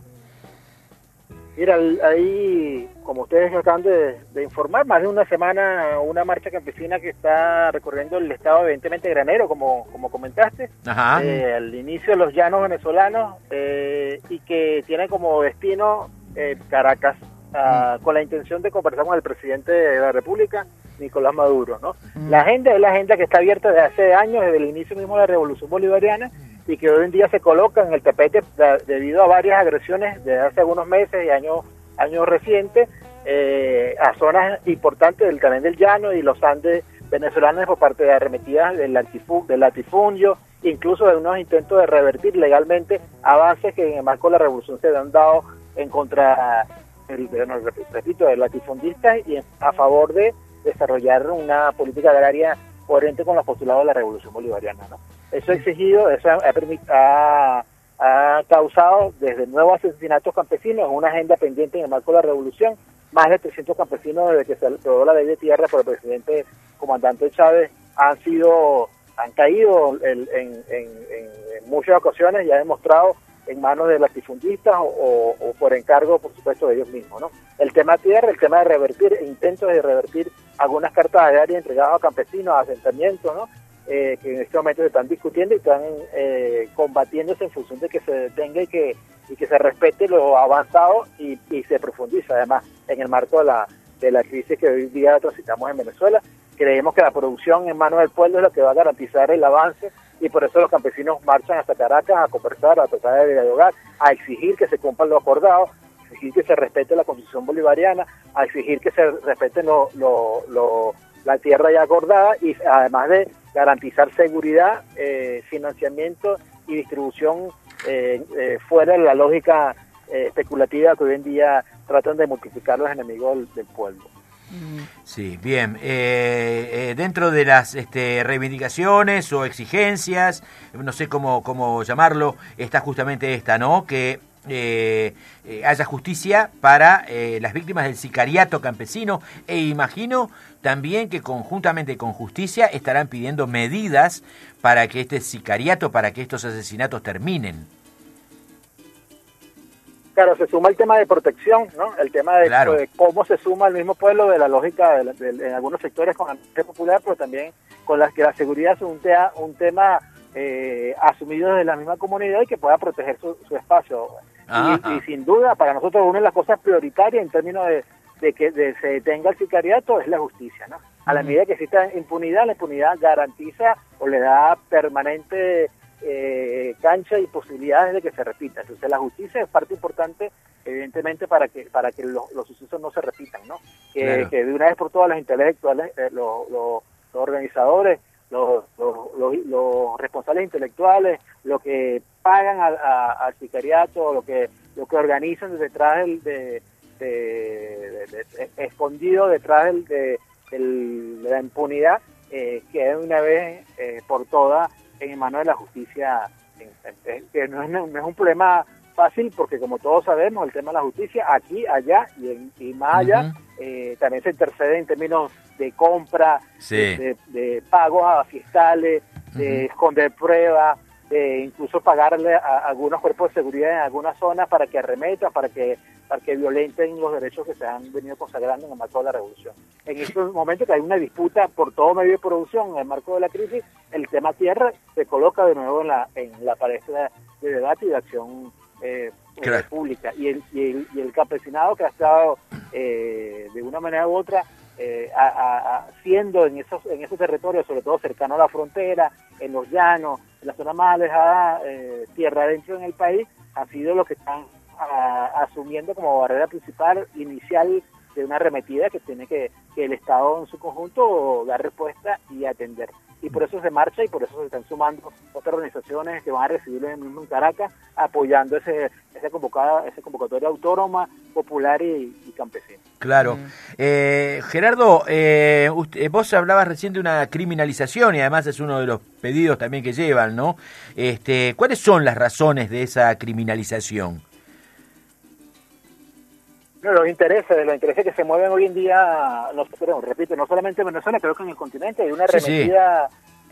Mira, ahí, como ustedes acaban de informar, más de una semana una marcha campesina que está recorriendo el estado evidentemente granero, como comentaste, al inicio de los llanos venezolanos y que tiene como destino Caracas, con la intención de conversar con el presidente de la República, Nicolás Maduro, ¿no? La agenda es la agenda que está abierta desde hace años, desde el inicio mismo de la Revolución Bolivariana, y que hoy en día se coloca en el tapete debido a varias agresiones desde hace algunos meses y años recientes a zonas importantes del Canal del Llano y los Andes venezolanos por parte de arremetidas del latifundio, incluso de unos intentos de revertir legalmente avances que en el marco de la revolución se han dado en contra, repito, de latifundistas y a favor de desarrollar una política agraria coherente con los postulados de la revolución bolivariana, ¿no? Eso ha exigido, eso ha causado desde nuevos asesinatos campesinos, una agenda pendiente en el marco de la revolución, más de 300 campesinos desde que se aprobó la ley de tierra por el presidente comandante Chávez han caído en muchas ocasiones y ha demostrado en manos de latifundistas o por encargo, por supuesto, de ellos mismos, ¿no? El tema tierra, el tema de revertir, intentos de revertir algunas cartas agrarias entregadas a campesinos, a asentamientos, ¿no? Que en este momento se están discutiendo y están combatiéndose en función de que se detenga y que se respete lo avanzado y se profundice, además, en el marco de la crisis que hoy día transitamos en Venezuela. Creemos que la producción en manos del pueblo es lo que va a garantizar el avance y por eso los campesinos marchan hasta Caracas a conversar, a tratar de dialogar, a exigir que se cumplan lo acordado, a exigir que se respete la Constitución bolivariana, a exigir que se respete la tierra ya acordada y además de garantizar seguridad, financiamiento y distribución fuera de la lógica especulativa que hoy en día tratan de multiplicar los enemigos del pueblo. Sí, bien. Dentro de las reivindicaciones o exigencias, no sé cómo llamarlo, está justamente esta, ¿no? Que haya justicia para las víctimas del sicariato campesino e imagino también que conjuntamente con justicia estarán pidiendo medidas para que este sicariato, para que estos asesinatos terminen. Claro, se suma el tema de protección, ¿no? El tema de cómo se suma al mismo pueblo de la lógica en algunos sectores con la amnistía popular, pero también con las que la seguridad es un tema asumido desde la misma comunidad y que pueda proteger su espacio. Y sin duda, para nosotros una de las cosas prioritarias en términos de que se detenga el sicariato es la justicia, ¿no? A la medida que exista impunidad, la impunidad garantiza o le da permanente cancha y posibilidades de que se repita. Entonces la justicia es parte importante, evidentemente, para que los sucesos no se repitan, ¿no? Que de una vez por todas los intelectuales, los organizadores, los responsables intelectuales, lo que pagan al sicariato, lo que organizan detrás escondido detrás de la impunidad, que de una vez por todas en manos de la justicia, que no es un problema fácil, porque como todos sabemos, el tema de la justicia aquí, allá y más allá, también se intercede en términos de compra, de pagos fiscales, de esconder pruebas, de incluso pagarle a algunos cuerpos de seguridad en algunas zonas para que arremetan, para que violenten los derechos que se han venido consagrando en el marco de la revolución. En estos momentos que hay una disputa por todo medio de producción en el marco de la crisis, el tema tierra se coloca de nuevo en la palestra de debate y de acción pública. Y el campesinado que ha estado de una manera u otra siendo en esos territorios, sobre todo cercano a la frontera, en los llanos, en la zona más alejada, tierra adentro en el país, han sido los que están asumiendo como barrera principal inicial de una arremetida que tiene que el Estado en su conjunto dar respuesta y atender. Y por eso se marcha y por eso se están sumando otras organizaciones que van a recibirlo mismo en Caracas, apoyando esa convocatoria autónoma, popular y campesina. Claro. Gerardo, vos hablabas recién de una criminalización y además es uno de los pedidos también que llevan, ¿no? ¿Cuáles son las razones de esa criminalización? No, los intereses que se mueven hoy en día, repito, no solamente en Venezuela, creo que en el continente hay una arremetida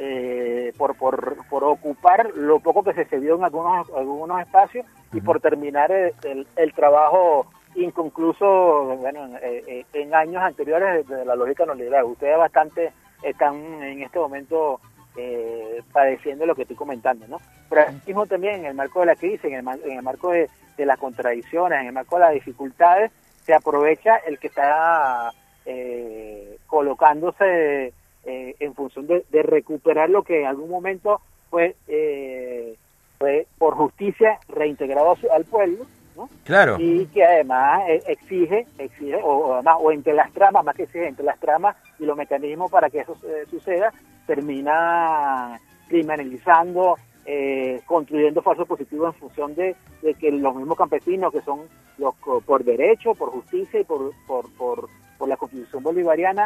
por ocupar lo poco que se cedió en algunos espacios y por terminar el trabajo inconcluso en años anteriores de la lógica neoliberal. Ustedes bastante están en este momento padeciendo lo que estoy comentando, ¿no? Pero al mismo también en el marco de la crisis, en el marco de las contradicciones, en el marco de las dificultades, se aprovecha el que está colocándose en función de recuperar lo que en algún momento fue por justicia reintegrado al pueblo, ¿no? Claro. Y que además exige o entre las tramas, más que exige, entre las tramas y los mecanismos para que eso suceda, termina criminalizando, construyendo falsos positivos en función de que los mismos campesinos, que son los por derecho, por justicia y por la Constitución bolivariana,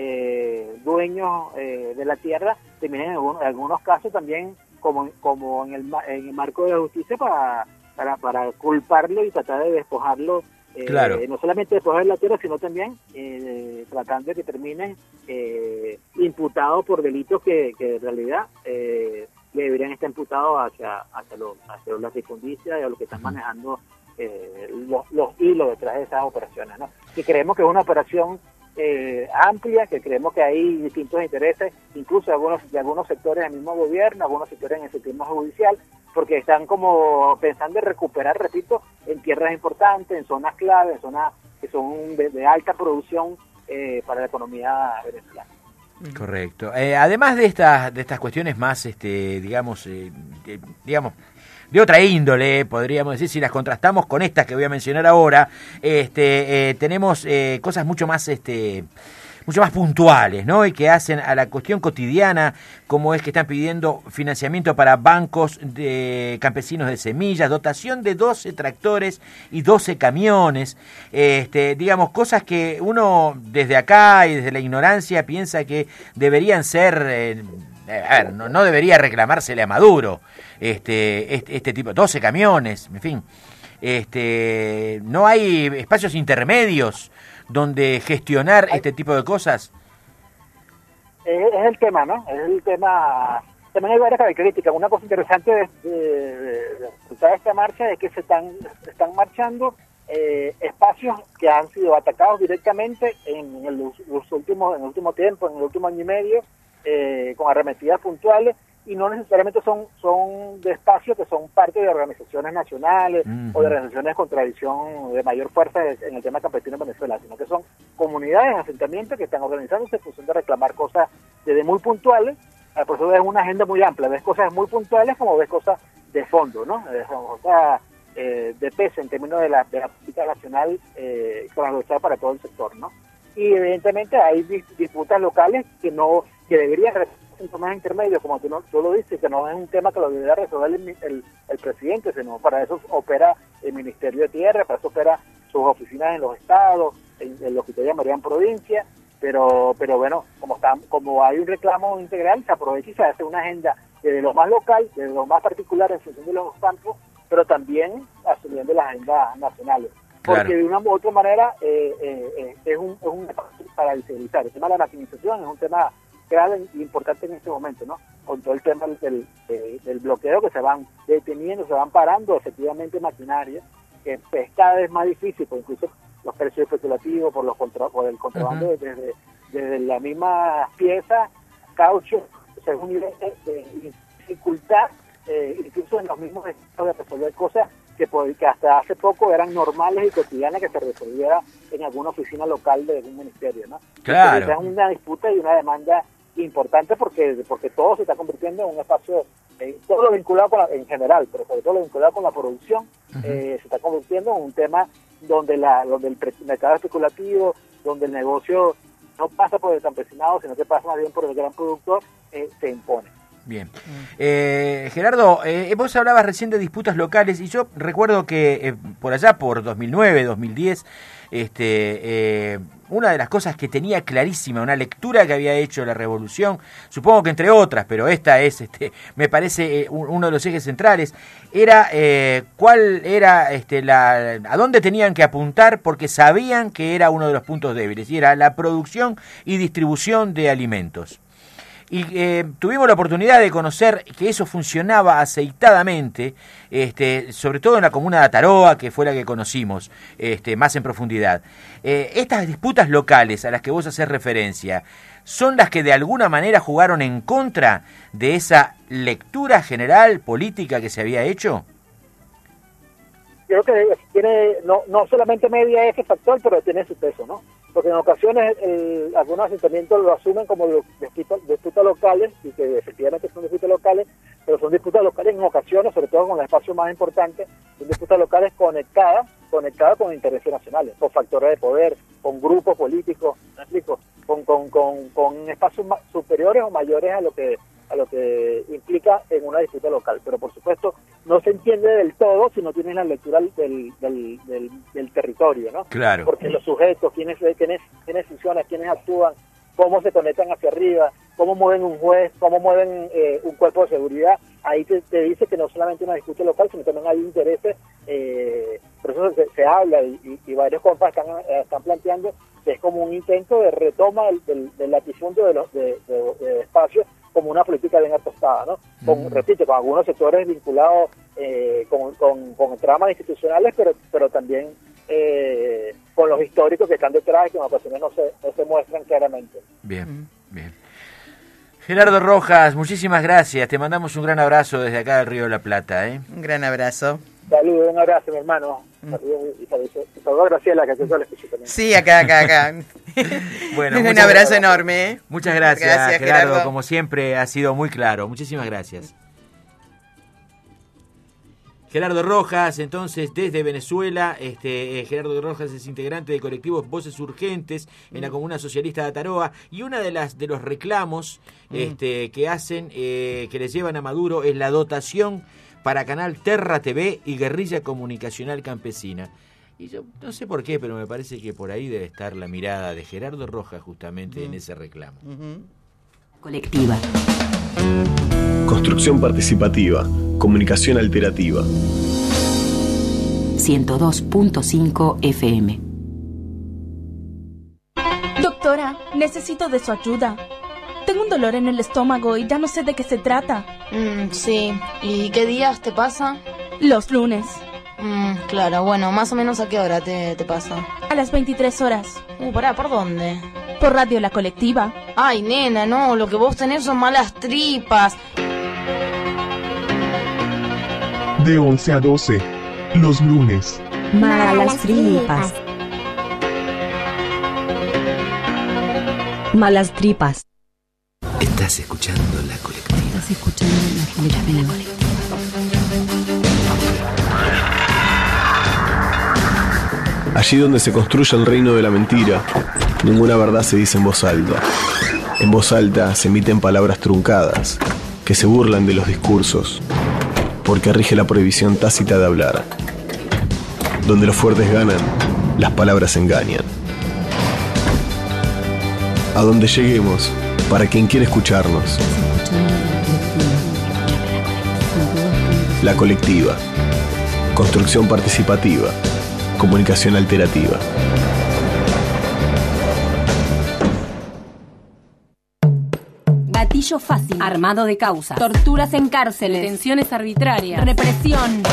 dueños de la tierra, terminan en algunos casos también como en el marco de la justicia para culparlo y tratar de despojarlo, no solamente despojar la tierra, sino también tratando de que terminen imputados por delitos que en realidad deberían estar imputados hacia los latifundistas y a los que están manejando los hilos detrás de esas operaciones, ¿no? Que creemos que es una operación amplia, que creemos que hay distintos intereses, incluso de algunos sectores del mismo gobierno, algunos sectores en el sistema judicial, porque están como pensando en recuperar, repito, en tierras importantes, en zonas clave, en zonas que son de alta producción para la economía venezolana. Correcto. Además de estas cuestiones más, digamos, de otra índole, podríamos decir, si las contrastamos con estas que voy a mencionar ahora, tenemos cosas mucho más puntuales, ¿no? Y que hacen a la cuestión cotidiana, como es que están pidiendo financiamiento para bancos de campesinos de semillas, dotación de 12 tractores y 12 camiones, digamos, cosas que uno desde acá y desde la ignorancia piensa que deberían ser, no debería reclamársele a Maduro, este tipo, 12 camiones, en fin, no hay espacios intermedios donde gestionar este tipo de cosas. Es el tema, ¿no? Es el tema. También hay varias características. Una cosa interesante de esta marcha es que se están marchando espacios que han sido atacados directamente en el último tiempo, en el último año y medio, con arremetidas puntuales y no necesariamente son de espacios que son parte de organizaciones nacionales o de organizaciones con tradición de mayor fuerza en el tema campesino en Venezuela, sino que son comunidades, asentamientos que están organizándose en función de reclamar cosas desde muy puntuales. Por eso ves una agenda muy amplia, ves cosas muy puntuales como ves cosas de fondo, ¿no? Cosas de peso en términos de la política nacional transversal para todo el sector, ¿no? Y evidentemente hay disputas locales que deberían resolver en temas intermedios, como tú lo dices, que no es un tema que lo debería resolver el presidente, sino para eso opera el Ministerio de Tierra, para eso opera sus oficinas en los estados, en lo que te llamarían provincias, pero bueno, como hay un reclamo integral, se aprovecha y se hace una agenda desde lo más local, desde lo más particular en función de los campos, pero también asumiendo las agendas nacionales. Porque claro, de una u otra manera es un para visibilizar. El tema de la maquinización es un tema grave e importante en este momento, ¿no? Con todo el tema del bloqueo, que se van deteniendo, se van parando efectivamente maquinaria, que es cada vez más difícil, por incluso los precios especulativos, por el contrabando desde la misma pieza, caucho, según nivel de dificultad, incluso en los mismos estados de resolver cosas que hasta hace poco eran normales y cotidianas que se resolviera en alguna oficina local de un ministerio, ¿no? Claro. Es una disputa y una demanda importante porque todo se está convirtiendo en un espacio, todo lo vinculado en general, pero sobre todo lo vinculado con la producción, se está convirtiendo en un tema donde el mercado especulativo, donde el negocio no pasa por el campesinado, sino que pasa más bien por el gran productor, se impone. Bien. Gerardo, vos hablabas recién de disputas locales y yo recuerdo que por allá, por 2009, 2010, una de las cosas que tenía clarísima, una lectura que había hecho la Revolución, supongo que entre otras, pero esta es, me parece, uno de los ejes centrales, era cuál era a dónde tenían que apuntar, porque sabían que era uno de los puntos débiles, y era la producción y distribución de alimentos. Y tuvimos la oportunidad de conocer que eso funcionaba aceitadamente, sobre todo en la comuna de Ataroa, que fue la que conocimos más en profundidad. Estas disputas locales a las que vos hacés referencia, ¿son las que de alguna manera jugaron en contra de esa lectura general política que se había hecho? Creo que tiene, no solamente media ese factor, pero tiene su peso, ¿no? Porque en ocasiones algunos asentamientos lo asumen como disputas locales, y que efectivamente son disputas locales, pero son disputas locales en ocasiones, sobre todo con los espacios más importantes, son disputas locales conectadas con intereses nacionales, con factores de poder, con grupos políticos, ¿me explico? Con espacios superiores o mayores a lo que implica en una disputa local. Pero por supuesto no se entiende del todo si no tienes la lectura del territorio, ¿no? Claro. Porque los sujetos, quiénes funcionan, quiénes actúan, cómo se conectan hacia arriba, cómo mueven un juez, cómo mueven un cuerpo de seguridad, ahí te dice que no solamente una disputa local, sino también hay intereses, por eso se habla y varios compas están planteando que es como un intento de retoma del latifundio de espacios como una política bien atostada, ¿no? Repito, con algunos sectores vinculados con tramas institucionales, pero también con los históricos que están detrás y que en ocasiones no se muestran claramente. Bien, bien. Gerardo Rojas, muchísimas gracias. Te mandamos un gran abrazo desde acá del Río de la Plata. Un gran abrazo. Saludos, un abrazo, mi hermano. Saludos a Graciela, que yo la escuché también. Sí, acá. Bueno, un abrazo enorme. Muchas gracias, Gerardo. Como siempre, ha sido muy claro. Muchísimas gracias. Gerardo Rojas, entonces, desde Venezuela. Gerardo Rojas es integrante del colectivo Voces Urgentes en la Comuna Socialista de Ataroa. Y una de los reclamos que hacen, que les llevan a Maduro, es la dotación para Canal Terra TV y Guerrilla Comunicacional Campesina. Y yo no sé por qué, pero me parece que por ahí debe estar la mirada de Gerardo Rojas justamente en ese reclamo. Colectiva. Construcción participativa. Comunicación alterativa. 102.5 FM. Doctora, necesito de su ayuda. Tengo un dolor en el estómago y ya no sé de qué se trata. Sí. ¿Y qué días te pasa? Los lunes. Claro, bueno, más o menos ¿a qué hora te pasa? A las 23 horas. Pará, ¿por dónde? Por Radio La Colectiva. Ay, nena, no, lo que vos tenés son malas tripas. de 11 a 12, los lunes. Malas tripas. Malas tripas. Estás escuchando La Colectiva. Estás escuchando La Colectiva. Allí donde se construye el reino de la mentira, ninguna verdad se dice en voz alta. En voz alta se emiten palabras truncadas, que se burlan de los discursos, porque rige la prohibición tácita de hablar. Donde los fuertes ganan, las palabras engañan. A donde lleguemos, para quien quiere escucharnos. La Colectiva. Construcción participativa. Comunicación alterativa. Gatillo fácil. Armado de causas. Torturas en cárceles. Detenciones arbitrarias. Represión.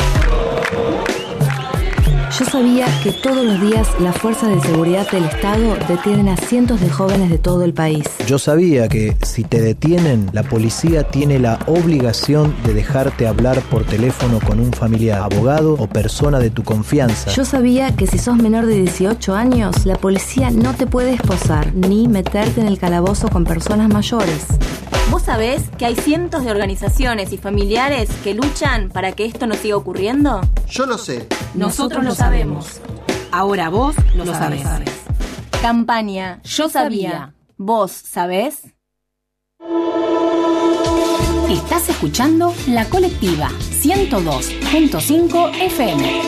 Yo sabía que todos los días las fuerzas de seguridad del Estado detienen a cientos de jóvenes de todo el país. Yo sabía que si te detienen, la policía tiene la obligación de dejarte hablar por teléfono con un familiar, abogado o persona de tu confianza. Yo sabía que si sos menor de 18 años, la policía no te puede esposar ni meterte en el calabozo con personas mayores. ¿Vos sabés que hay cientos de organizaciones y familiares que luchan para que esto no siga ocurriendo? Yo lo sé. Nosotros lo sabemos. Ahora vos lo sabés. Campaña Yo Sabía. ¿Vos sabés? Estás escuchando La Colectiva 102.5 FM.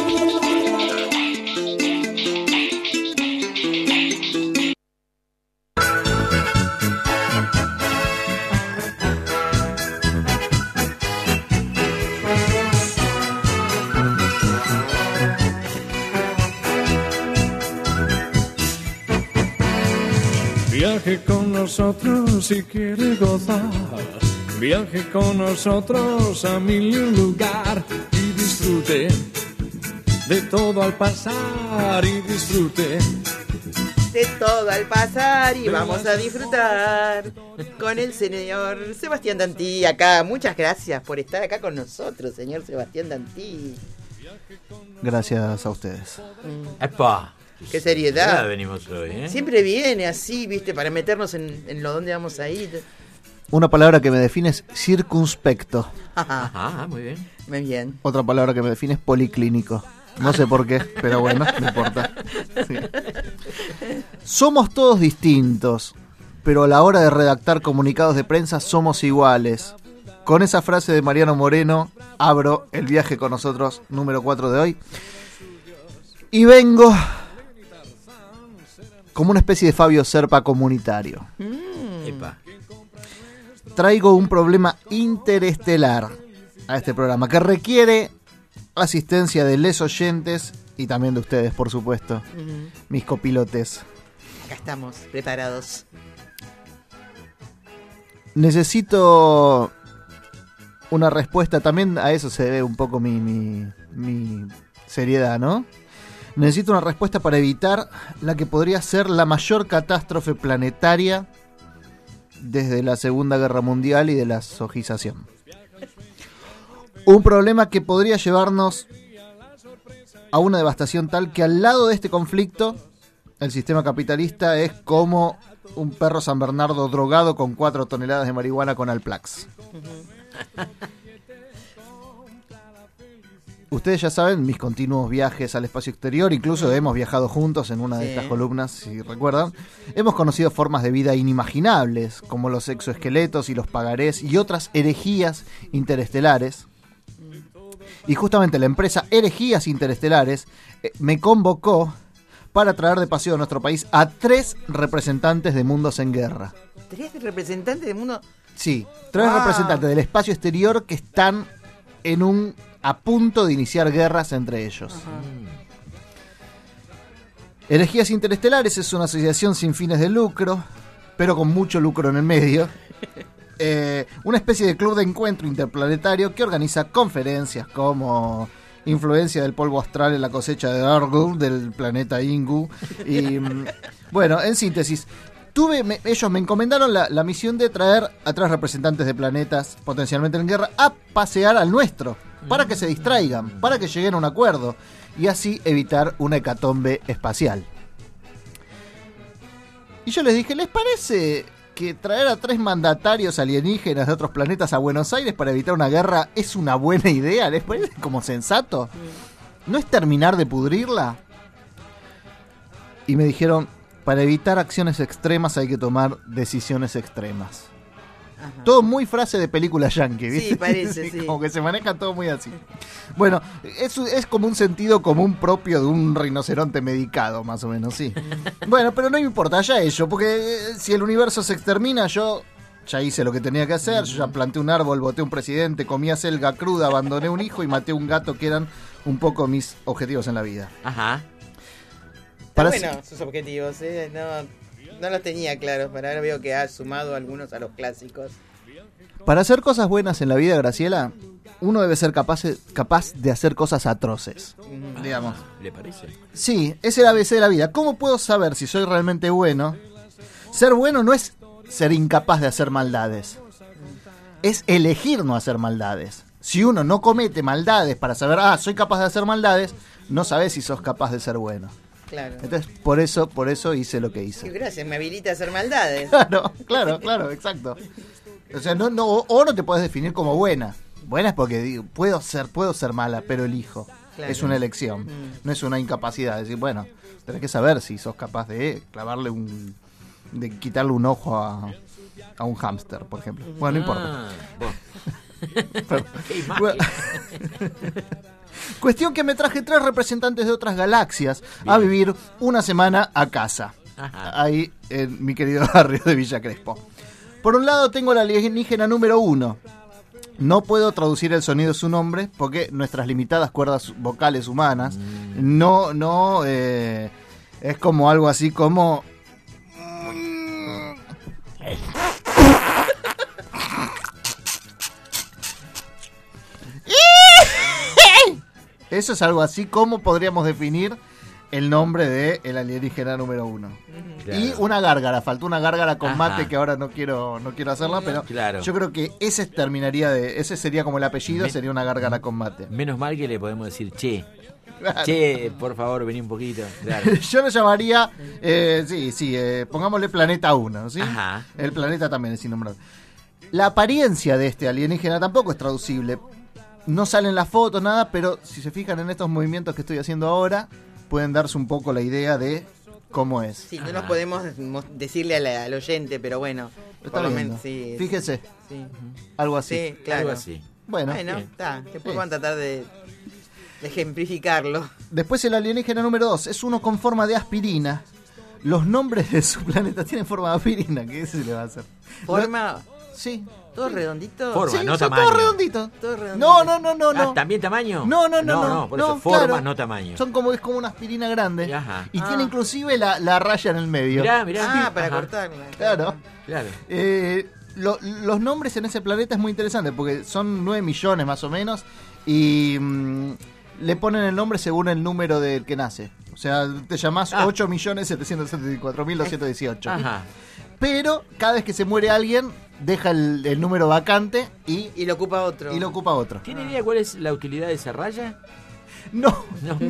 Viaje con nosotros si quiere gozar. Viaje con nosotros a mil y un lugar y disfrute de todo al pasar y disfrute de todo al pasar y vamos a disfrutar con el señor Sebastián Dantí acá. Muchas gracias por estar acá con nosotros, señor Sebastián Dantí. Gracias a ustedes. ¡Epa! ¡Qué seriedad! Venimos hoy, ¿eh? Siempre viene así, ¿viste? Para meternos en lo donde vamos a ir. Una palabra que me define es circunspecto. Ajá, muy bien. Muy bien. Otra palabra que me define es policlínico. No sé por qué, pero bueno, no importa. Sí. Somos todos distintos, pero a la hora de redactar comunicados de prensa somos iguales. Con esa frase de Mariano Moreno, abro el viaje con nosotros número 4 de hoy. Y vengo como una especie de Fabio Serpa comunitario. Epa. Traigo un problema interestelar a este programa que requiere asistencia de les oyentes y también de ustedes, por supuesto, mis copilotes. Acá estamos, preparados. Necesito una respuesta, también a eso se debe un poco mi seriedad, ¿no? Necesito una respuesta para evitar la que podría ser la mayor catástrofe planetaria desde la Segunda Guerra Mundial y de la sojización. Un problema que podría llevarnos a una devastación tal que al lado de este conflicto, el sistema capitalista es como un perro San Bernardo drogado con 4 toneladas de marihuana con Alplax. Ustedes ya saben mis continuos viajes al espacio exterior, incluso hemos viajado juntos en una de estas columnas, si recuerdan. Hemos conocido formas de vida inimaginables, como los exoesqueletos y los pagarés y otras herejías interestelares. Y justamente la empresa Herejías Interestelares me convocó para traer de paseo a nuestro país a 3 representantes de mundos en guerra. ¿3 representantes de mundo? Sí, 3 representantes del espacio exterior que están a punto de iniciar guerras entre ellos. Herejías Interestelares es una asociación sin fines de lucro, pero con mucho lucro en el medio. Una especie de club de encuentro interplanetario que organiza conferencias como influencia del polvo astral en la cosecha de Argul del planeta Ingu. Y bueno, en síntesis, ellos me encomendaron la misión de traer a 3 representantes de planetas potencialmente en guerra a pasear al nuestro, para que se distraigan, para que lleguen a un acuerdo y así evitar una hecatombe espacial. Y yo les dije, ¿les parece que traer a 3 mandatarios alienígenas de otros planetas a Buenos Aires para evitar una guerra es una buena idea? ¿Les parece como sensato? ¿No es terminar de pudrirla? Y me dijeron, para evitar acciones extremas hay que tomar decisiones extremas. Ajá. Todo muy frase de película yankee, ¿viste? Sí, parece, sí. Como que se maneja todo muy así. Bueno, eso es como un sentido común propio de un rinoceronte medicado, más o menos, sí. Bueno, pero no me importa, ya ello, porque si el universo se extermina, yo ya hice lo que tenía que hacer, yo ya planté un árbol, voté un presidente, comí acelga cruda, abandoné un hijo y maté un gato, que eran un poco mis objetivos en la vida. Ajá. Bueno, sus objetivos, no los tenía claros, pero ahora veo que ha sumado algunos a los clásicos. Para hacer cosas buenas en la vida, Graciela, uno debe ser capaz de hacer cosas atroces, digamos. ¿Le parece? Sí, es el ABC de la vida. ¿Cómo puedo saber si soy realmente bueno? Ser bueno no es ser incapaz de hacer maldades, es elegir no hacer maldades. Si uno no comete maldades para saber, soy capaz de hacer maldades, no sabes si sos capaz de ser bueno. Claro. Entonces, por eso hice lo que hice. Gracias, me habilita a hacer maldades. Claro, exacto. O sea, no te puedes definir como buena. Buena es porque digo, puedo ser mala, pero elijo. Claro. Es una elección, no es una incapacidad. Es decir, bueno, tenés que saber si sos capaz de clavarle de quitarle un ojo a un hámster, por ejemplo. Bueno, no importa. Bueno. Cuestión que me traje 3 representantes de otras galaxias a vivir una semana a casa. Ajá. Ahí en mi querido barrio de Villa Crespo. Por un lado tengo la alienígena número 1. No puedo traducir el sonido de su nombre porque nuestras limitadas cuerdas vocales humanas no es como algo así como... Eso es algo así como podríamos definir el nombre de el alienígena número 1. Claro. Y una gárgara, faltó una gárgara con mate que ahora no quiero hacerla, pero claro. Yo creo que ese sería como el apellido, sería una gárgara con mate. Menos mal que le podemos decir che. Claro. Che, por favor, vení un poquito. Claro. Yo lo llamaría, pongámosle Planeta 1, ¿sí? Ajá. El planeta también es innombrable. La apariencia de este alienígena tampoco es traducible. No salen las fotos, nada, pero si se fijan en estos movimientos que estoy haciendo ahora, pueden darse un poco la idea de cómo es. Sí, no nos podemos decirle al oyente, pero bueno. Está bien. Sí, fíjese. Sí. Algo así. Sí, claro. Algo así. Bueno, está. Después van a tratar de ejemplificarlo. Después el alienígena número 2 es uno con forma de aspirina. Los nombres de su planeta tienen forma de aspirina. ¿Qué se le va a hacer? ¿Forma? Sí. ¿Todo redondito? Forma, sí, no tamaño. Todo redondito. No. ¿También tamaño? No. Por eso forma, claro, no tamaño. Es como una aspirina grande. Ajá. Y tiene inclusive la raya en el medio. Mirá. Para cortarla. Claro. Claro. Los nombres en ese planeta es muy interesante porque son 9 millones más o menos y le ponen el nombre según el número del que nace. O sea, te llamás 8.774.218. Ajá. Pero cada vez que se muere alguien, deja el número vacante y lo ocupa otro. ¿Tiene idea cuál es la utilidad de esa raya? No.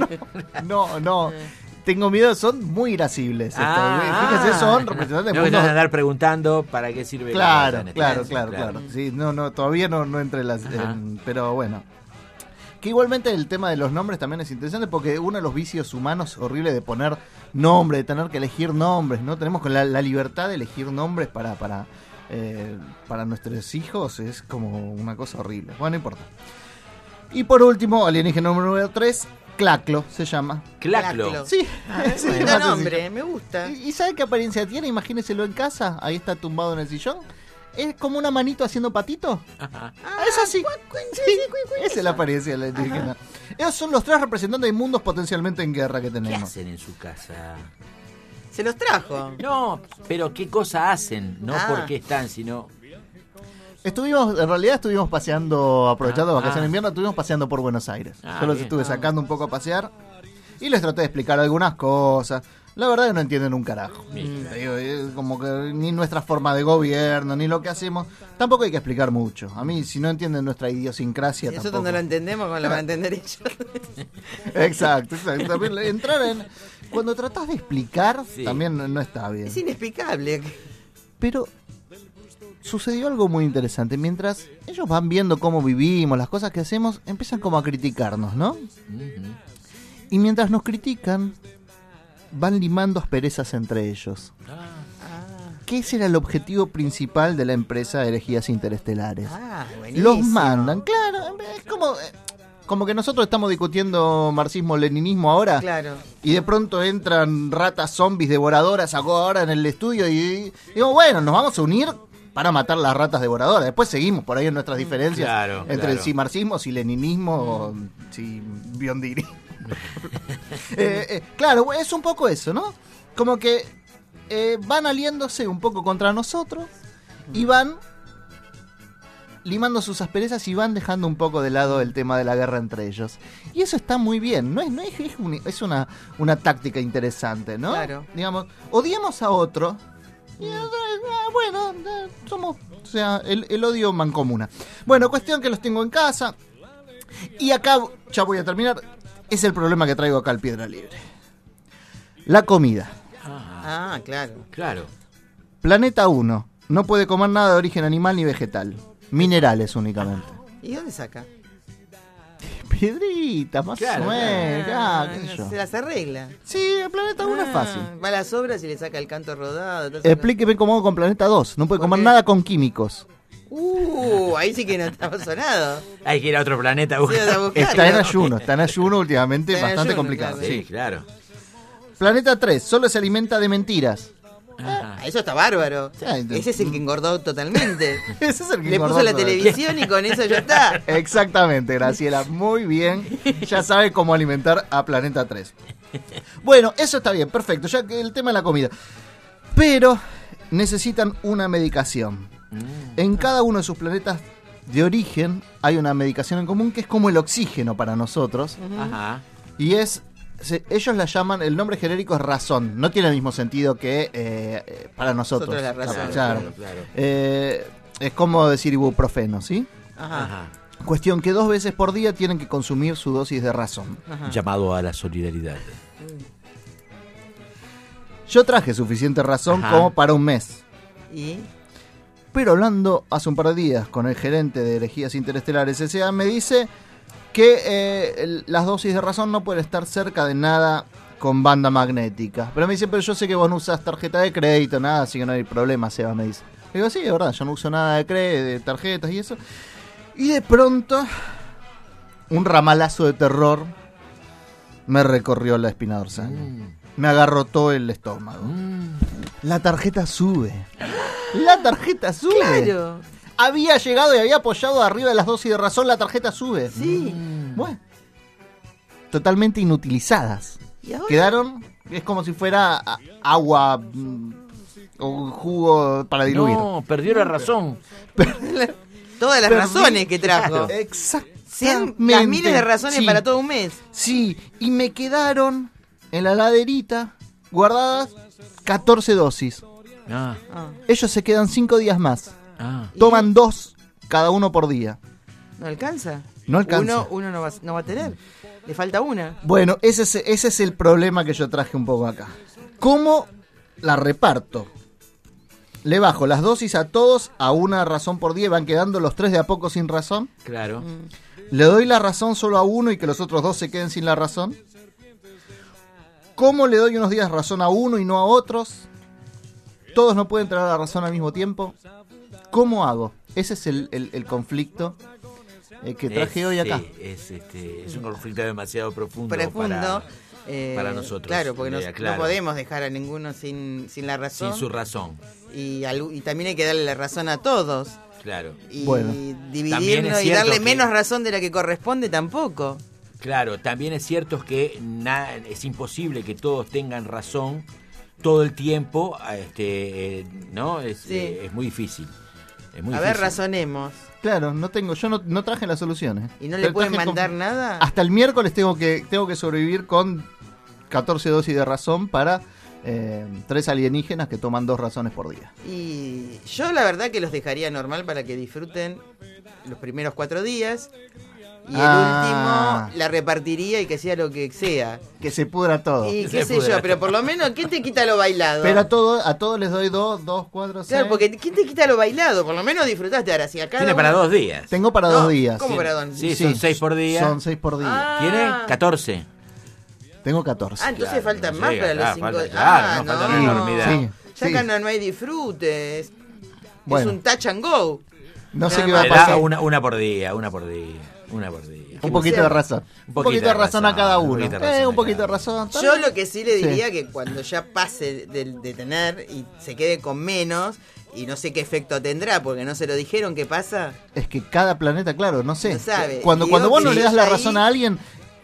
Tengo miedo, son muy irascibles. Fíjense, son representantes de mundos. No van a andar preguntando para qué sirve. Claro. Sí, todavía no entre las... pero bueno. Que igualmente el tema de los nombres también es interesante porque uno de los vicios humanos horribles de poner nombre, de tener que elegir nombres, ¿no? Tenemos con la libertad de elegir nombres para nuestros hijos, es como una cosa horrible. Bueno, no importa. Y por último, alienígena número 3, Claclo se llama. ¿Claclo? Sí. Es un nombre, me gusta. ¿Y sabe qué apariencia tiene? Imagíneselo en casa, ahí está tumbado en el sillón. Es como una manito haciendo patito. Ajá. Es así. Esa es la apariencia de la alienígena. Esos son los 3 representantes de mundos potencialmente en guerra que tenemos. ¿Qué hacen en su casa? Se los trajo. No, pero ¿qué cosa hacen? No por qué están, sino... En realidad estuvimos paseando, aprovechando vacaciones de invierno, estuvimos paseando por Buenos Aires. Yo los estuve sacando un poco a pasear y les traté de explicar algunas cosas. La verdad que no entienden un carajo. como que ni nuestra forma de gobierno, ni lo que hacemos. Tampoco hay que explicar mucho. A mí, si no entienden nuestra idiosincrasia, si tampoco. nosotros no lo entendemos, ¿cómo lo van a entender ellos? Exacto. También entrar en... Cuando tratás de explicar, también no está bien. Es inexplicable. Pero sucedió algo muy interesante. Mientras ellos van viendo cómo vivimos, las cosas que hacemos, empiezan como a criticarnos, ¿no? Y mientras nos critican, van limando asperezas entre ellos. Que ese era el objetivo principal de la empresa Herejías Interestelares. Los mandan, claro, es como que nosotros estamos discutiendo marxismo-leninismo ahora. Claro. Y de pronto entran ratas zombies devoradoras ahora en el estudio y digo, bueno, nos vamos a unir para matar las ratas devoradoras. Después seguimos por ahí en nuestras diferencias entre el si marxismo, si leninismo o si biondiri. Claro, es un poco eso, ¿no? Como que van aliándose un poco contra nosotros y van limando sus asperezas y van dejando un poco de lado el tema de la guerra entre ellos. Y eso está muy bien, es una táctica interesante, ¿no? Claro. Digamos, odiamos a otro y bueno, somos, o sea, el odio mancomuna. Bueno, cuestión que los tengo en casa y acá, ya voy a terminar, es el problema que traigo acá al Piedra Libre. La comida. Claro. Planeta 1, no puede comer nada de origen animal ni vegetal. Minerales únicamente. ¿Y dónde saca? Piedritas, más o menos. Se las arregla. Sí, el Planeta 1 es fácil. Va a las obras y le saca el canto rodado. Explíqueme cómo hago con Planeta 2. No puede comer nada con químicos. Ahí sí que no está sonado. Hay que ir a otro planeta a buscar. Está en ayuno últimamente, bastante complicado. Claro. Sí, claro. Planeta 3, solo se alimenta de mentiras. Eso está bárbaro. Ese es el que engordó totalmente. Ese es el que le engordó puso la televisión y con eso ya está. Exactamente, Graciela, muy bien. Ya sabe cómo alimentar a Planeta 3. Bueno, eso está bien, perfecto, ya que el tema de la comida. Pero necesitan una medicación. En cada uno de sus planetas de origen hay una medicación en común que es como el oxígeno para nosotros. Y es... ellos la llaman, el nombre genérico es razón. No tiene el mismo sentido que para nosotros. La razón. Claro. Es como decir ibuprofeno, ¿sí? Cuestión que 2 veces por día tienen que consumir su dosis de razón. Llamado a la solidaridad. Yo traje suficiente razón como para un mes. ¿Y? Pero hablando hace un par de días con el gerente de Herejías Interestelares S.A. me dice que las dosis de razón no pueden estar cerca de nada con banda magnética. Pero me dice, pero yo sé que vos no usás tarjeta de crédito, nada, así que no hay problema, Seba, me dice. Le digo, sí, es verdad, yo no uso nada de crédito, de tarjetas y eso. Y de pronto, un ramalazo de terror me recorrió la espina dorsal. Me agarrotó el estómago. La tarjeta sube. La tarjeta sube. Claro. Había llegado y había apoyado arriba de las dosis de razón, la tarjeta sube. Sí. Bueno. Totalmente inutilizadas. Quedaron, es como si fuera agua o un jugo para diluir. No, perdió la razón. Todas las razones que trajo. Exactamente. Las miles de razones para todo un mes. Sí, y me quedaron en la laderita guardadas 14 dosis. Ellos se quedan 5 días más. Toman 2 cada uno por día. ¿No alcanza? No alcanza. Uno no va a tener. Le falta una. Bueno, ese es el problema que yo traje un poco acá. ¿Cómo la reparto? Le bajo las dosis a todos a una razón por día y van quedando los 3 de a poco sin razón. Claro. Le doy la razón solo a uno y que los otros 2 se queden sin la razón. ¿Cómo le doy unos días razón a uno y no a otros? Todos no pueden tener la razón al mismo tiempo. ¿Cómo hago? Ese es el conflicto que traje hoy acá. Es un conflicto demasiado profundo. Para nosotros. Claro, porque no podemos dejar a ninguno sin la razón. Sin su razón. Y también hay que darle la razón a todos. Claro. Y dividirnos y darle menos razón de la que corresponde tampoco. Claro, también es cierto que es imposible que todos tengan razón todo el tiempo, ¿no? Es muy difícil. A ver, razonemos. Claro, yo no traje las soluciones. ¿Y no le pueden mandar nada? Hasta el miércoles tengo que sobrevivir con 14 dosis de razón para 3 alienígenas que toman 2 razones por día. Y yo la verdad que los dejaría normal para que disfruten los primeros 4 días. Y el último la repartiría y que sea lo que sea. Que se pudra todo. Y qué sé yo, pero por lo menos, ¿quién te quita lo bailado? Pero a todos les doy 2, 4, 6. Claro, porque ¿quién te quita lo bailado? Por lo menos disfrutaste. Ahora, si acá tiene para 2 días. Tengo para 2 días. ¿Cómo para 2 días? Sí, son 6 por día. Son 6 por día. Tiene 14. Tengo 14. Entonces faltan más para los 5 días. Falta una enormidad. Ya acá no hay disfrute. Es Bueno. un touch and go. No sé qué va a pasar. Una por día. Un poquito de razón. Un poquito de razón a cada uno. Un poquito de razón. Yo lo que sí le diría que cuando ya pase de tener y se quede con menos, y no sé qué efecto tendrá, porque no se lo dijeron, ¿qué pasa? Es que cada planeta, claro, no sé. No sabe. Cuando vos no le das la razón a alguien,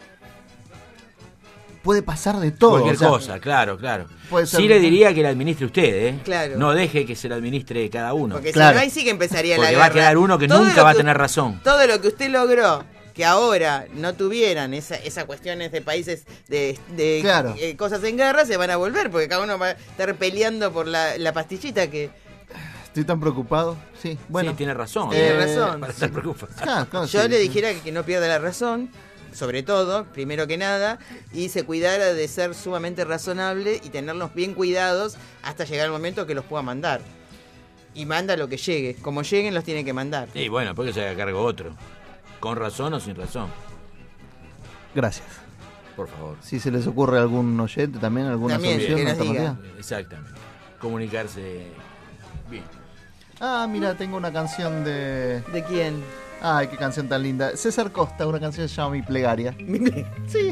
puede pasar de todo. Cualquier cosa, claro. Sí le diría que la administre usted, Claro. No deje que se la administre cada uno. Porque si no, ahí sí que empezaría la guerra. Porque va a quedar uno que nunca va a tener razón. Todo lo que usted logró, que ahora no tuvieran esas cuestiones de países de Claro. Cosas en guerra, se van a volver, porque cada uno va a estar peleando por la pastillita que... Estoy tan preocupado. Sí, bueno. Sí, tiene razón. Tiene razón. Para estar preocupado. Yo le dijera que no pierda la razón, sobre todo, primero que nada, y se cuidara de ser sumamente razonable y tenerlos bien cuidados hasta llegar el momento que los pueda mandar. Y manda lo que llegue. Como lleguen, los tiene que mandar. Y bueno, porque se haga cargo otro. ¿Con razón o sin razón? Gracias. Por favor. Si se les ocurre algún oyente también, alguna solución alternativa. Exactamente. Comunicarse bien. Mira, tengo una canción de... ¿De quién? Ay, qué canción tan linda. César Costa, una canción que se llama Mi Plegaria. Sí.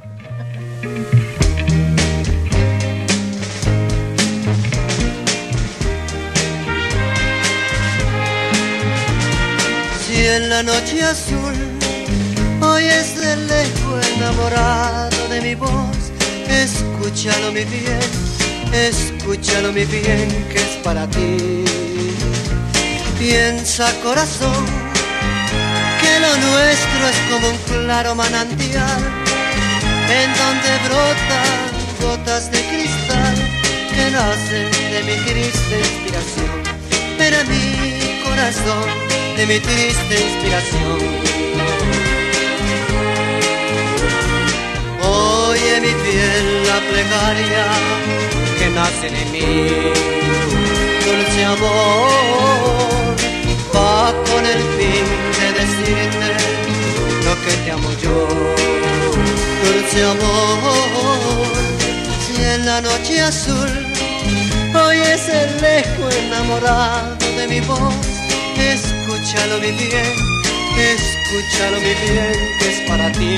Si en la noche azul oyes de lejos enamorado de mi voz, escúchalo mi bien, que es para ti. Piensa, corazón, que lo nuestro es como un claro manantial, en donde brotan gotas de cristal que nacen de mi triste inspiración. Pero mi corazón, de mi triste inspiración. Oye mi piel la plegaria que nace de mí, dulce amor, va con el fin de decirte lo que te amo yo. Dulce amor, si en la noche azul oyes el eco enamorado de mi voz, escúchalo mi bien, que es para ti.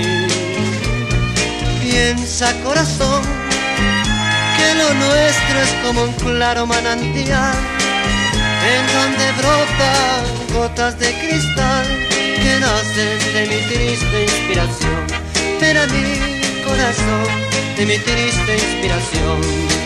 Piensa, corazón, que lo nuestro es como un claro manantial, en donde brotan gotas de cristal que nacen de mi triste inspiración. Pero mi corazón, de mi triste inspiración.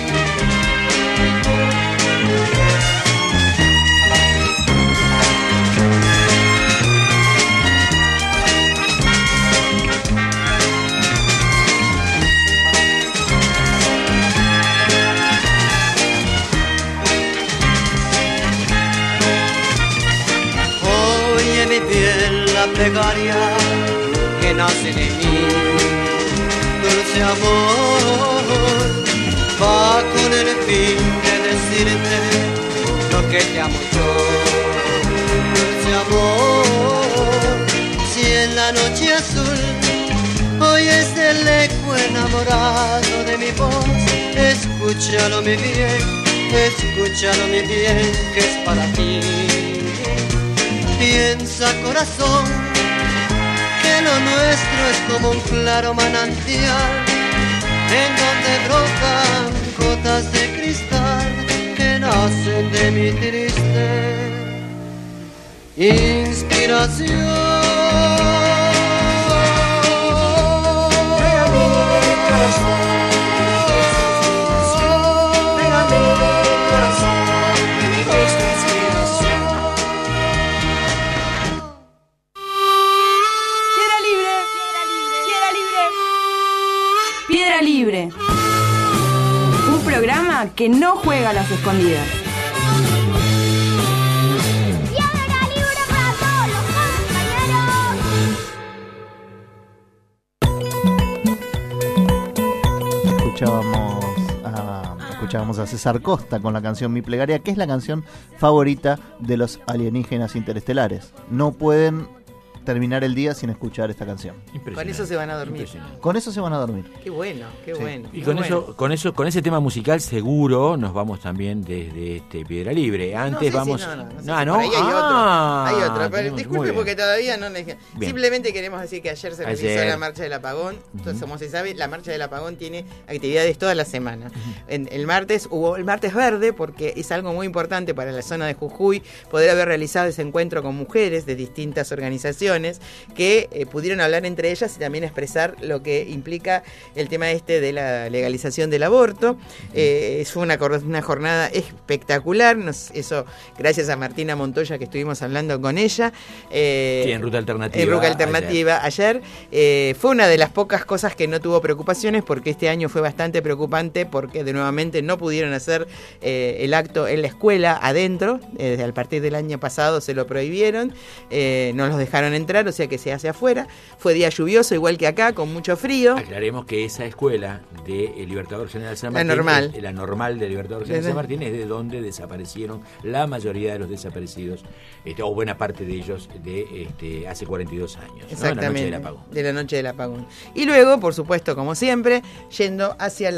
Oye mi piel la plegaria que nace de mí, dulce amor, va con el fin de decirte lo que te amo yo. Dulce amor, si en la noche azul oyes el eco enamorado de mi voz, escúchalo mi bien, que es para ti. Piensa, corazón, que lo nuestro es como un claro manantial, en donde brotan gotas de cristal que nacen de mi triste inspiración. programa que no juega a las escondidas. Escuchábamos a César Costa con la canción Mi Plegaria, que es la canción favorita de los alienígenas interestelares. No pueden terminar el día sin escuchar esta canción. Con eso se van a dormir. Con eso se van a dormir. Qué bueno, qué Sí. bueno. Y qué con bueno. eso, con ese tema musical seguro nos vamos también desde Piedra Libre. Antes vamos. No sé, ¿no? por ahí hay otro. Pero tenemos- muy disculpe bien. porque todavía no le dije. Bien. Simplemente queremos decir que ayer se realizó Ayer. la Marcha del Apagón. Entonces, como se sabe, la Marcha del Apagón tiene actividades toda la semana. El martes hubo el martes verde porque es algo muy importante para la zona de Jujuy poder haber realizado ese encuentro con mujeres de distintas organizaciones que pudieron hablar entre ellas y también expresar lo que implica el tema de la legalización del aborto. Fue una jornada espectacular. Eso gracias a Martina Montoya, que estuvimos hablando con ella. Sí, en Ruta Alternativa. En Ruta Alternativa ayer. Fue una de las pocas cosas que no tuvo preocupaciones, porque este año fue bastante preocupante porque de nuevamente no pudieron hacer el acto en la escuela adentro. A partir del año pasado se lo prohibieron, no los dejaron entrar, o sea que se hace afuera. Fue día lluvioso, igual que acá, con mucho frío. Aclaremos que esa escuela de Libertador General San La Martín, normal. la normal de Libertador General San Martín, es de donde desaparecieron la mayoría de los desaparecidos, o buena parte de ellos, de hace 42 años. Exactamente, ¿no? La noche del apagón. de la noche del apagón. Y luego, por supuesto, como siempre, yendo hacia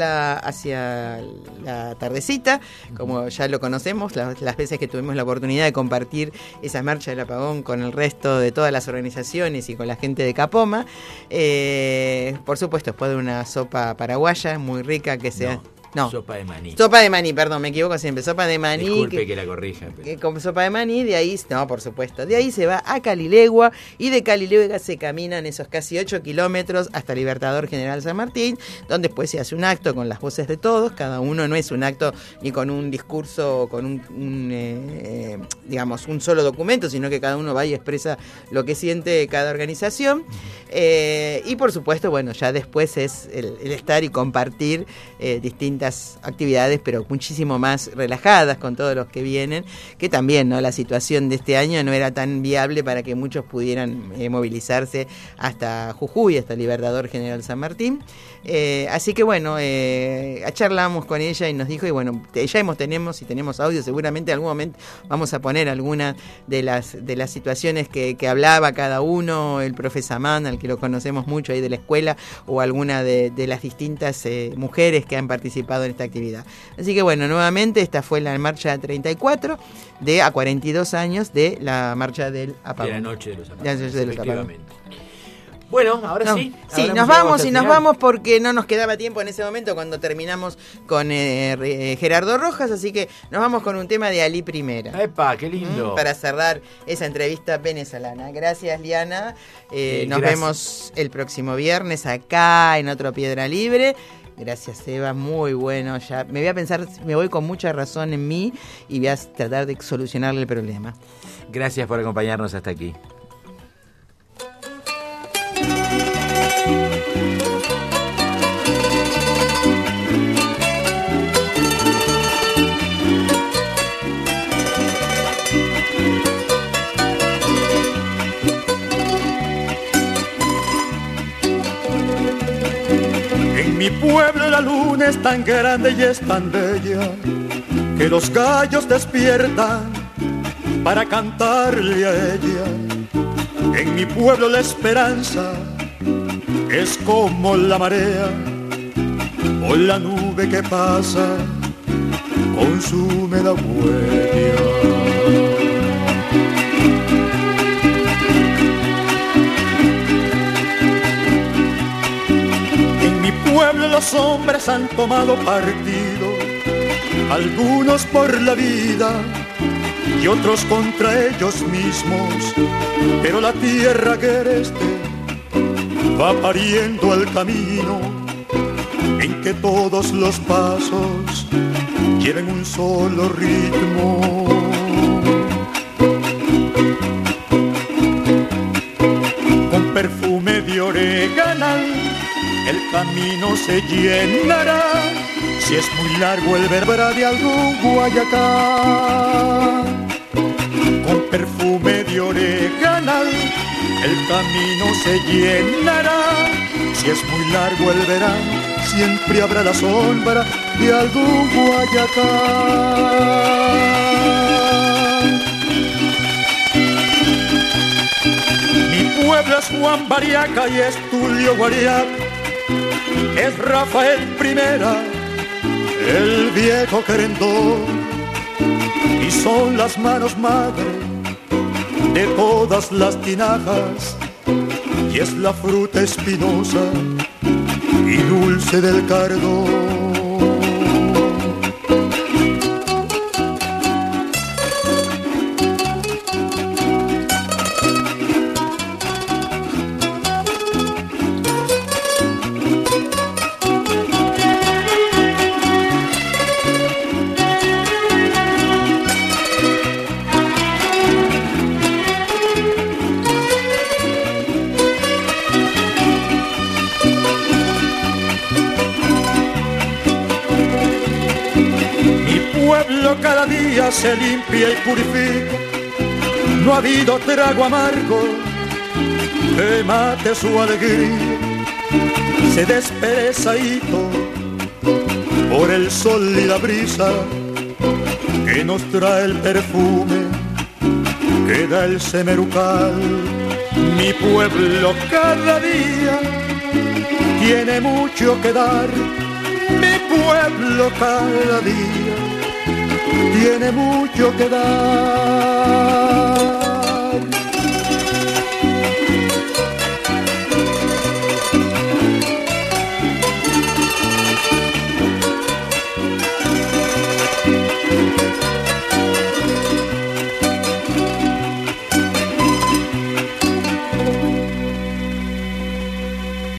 la tardecita, como ya lo conocemos, las veces que tuvimos la oportunidad de compartir esa marcha del apagón con el resto de todas las organizaciones y con la gente de Capoma, por supuesto, después de una sopa paraguaya muy rica que se... No. Sopa de maní. Sopa de maní, perdón, me equivoco siempre. Sopa de maní. Disculpe que la corrija. Con sopa de maní, de ahí, no, por supuesto, de ahí se va a Calilegua y de Calilegua se caminan esos casi 8 kilómetros hasta Libertador General San Martín, donde después se hace un acto con las voces de todos. Cada uno no es un acto ni con un discurso, con digamos, un solo documento, sino que cada uno va y expresa lo que siente cada organización. Y por supuesto, bueno, ya después es el estar y compartir distintas actividades, pero muchísimo más relajadas con todos los que vienen, que también, ¿no? La situación de este año no era tan viable para que muchos pudieran movilizarse hasta Jujuy, hasta Libertador General San Martín. Así que bueno, charlamos con ella y nos dijo, y bueno, ya tenemos audio, seguramente en algún momento vamos a poner alguna de las situaciones que hablaba cada uno, el profe Samán, al que lo conocemos mucho ahí de la escuela, o alguna de las distintas mujeres que han participado en esta actividad. Así que bueno, nuevamente esta fue la marcha 34 a 42 años de la marcha del apagón. De la noche de los apagones. De la noche de los apagones. Efectivamente. Bueno, ahora sí. Sí, nos vamos porque no nos quedaba tiempo en ese momento cuando terminamos con Gerardo Rojas, así que nos vamos con un tema de Ali Primera. ¡Epa, qué lindo! Para cerrar esa entrevista venezolana. Gracias, Liana. Nos vemos el próximo viernes acá en otro Piedra Libre. Gracias, Eva, muy bueno. Ya me voy con mucha razón en mí y voy a tratar de solucionarle el problema. Gracias por acompañarnos hasta aquí. En mi pueblo la luna es tan grande y es tan bella que los gallos despiertan para cantarle a ella. En mi pueblo la esperanza es como la marea o la nube que pasa con su húmeda huella. Pueblo los hombres han tomado partido, algunos por la vida y otros contra ellos mismos, pero la tierra agreste va pariendo el camino en que todos los pasos lleven un solo ritmo. Con perfume de orégano el camino se llenará si es muy largo el verbra de algún Guayacán. Con perfume de oreganal el camino se llenará si es muy largo el verano, siempre habrá la sombra de algún Guayacán. Mi pueblo es Juan Bariaca y es Tulio Guariac, es Rafael Primera, el viejo querendón, y son las manos madre de todas las tinajas, y es la fruta espinosa y dulce del cardón. Cada día se limpia y purifica, no ha habido trago amargo que mate su alegría. Se desperezadito por el sol y la brisa que nos trae el perfume que da el semerucal. Mi pueblo cada día tiene mucho que dar, mi pueblo cada día tiene mucho que dar.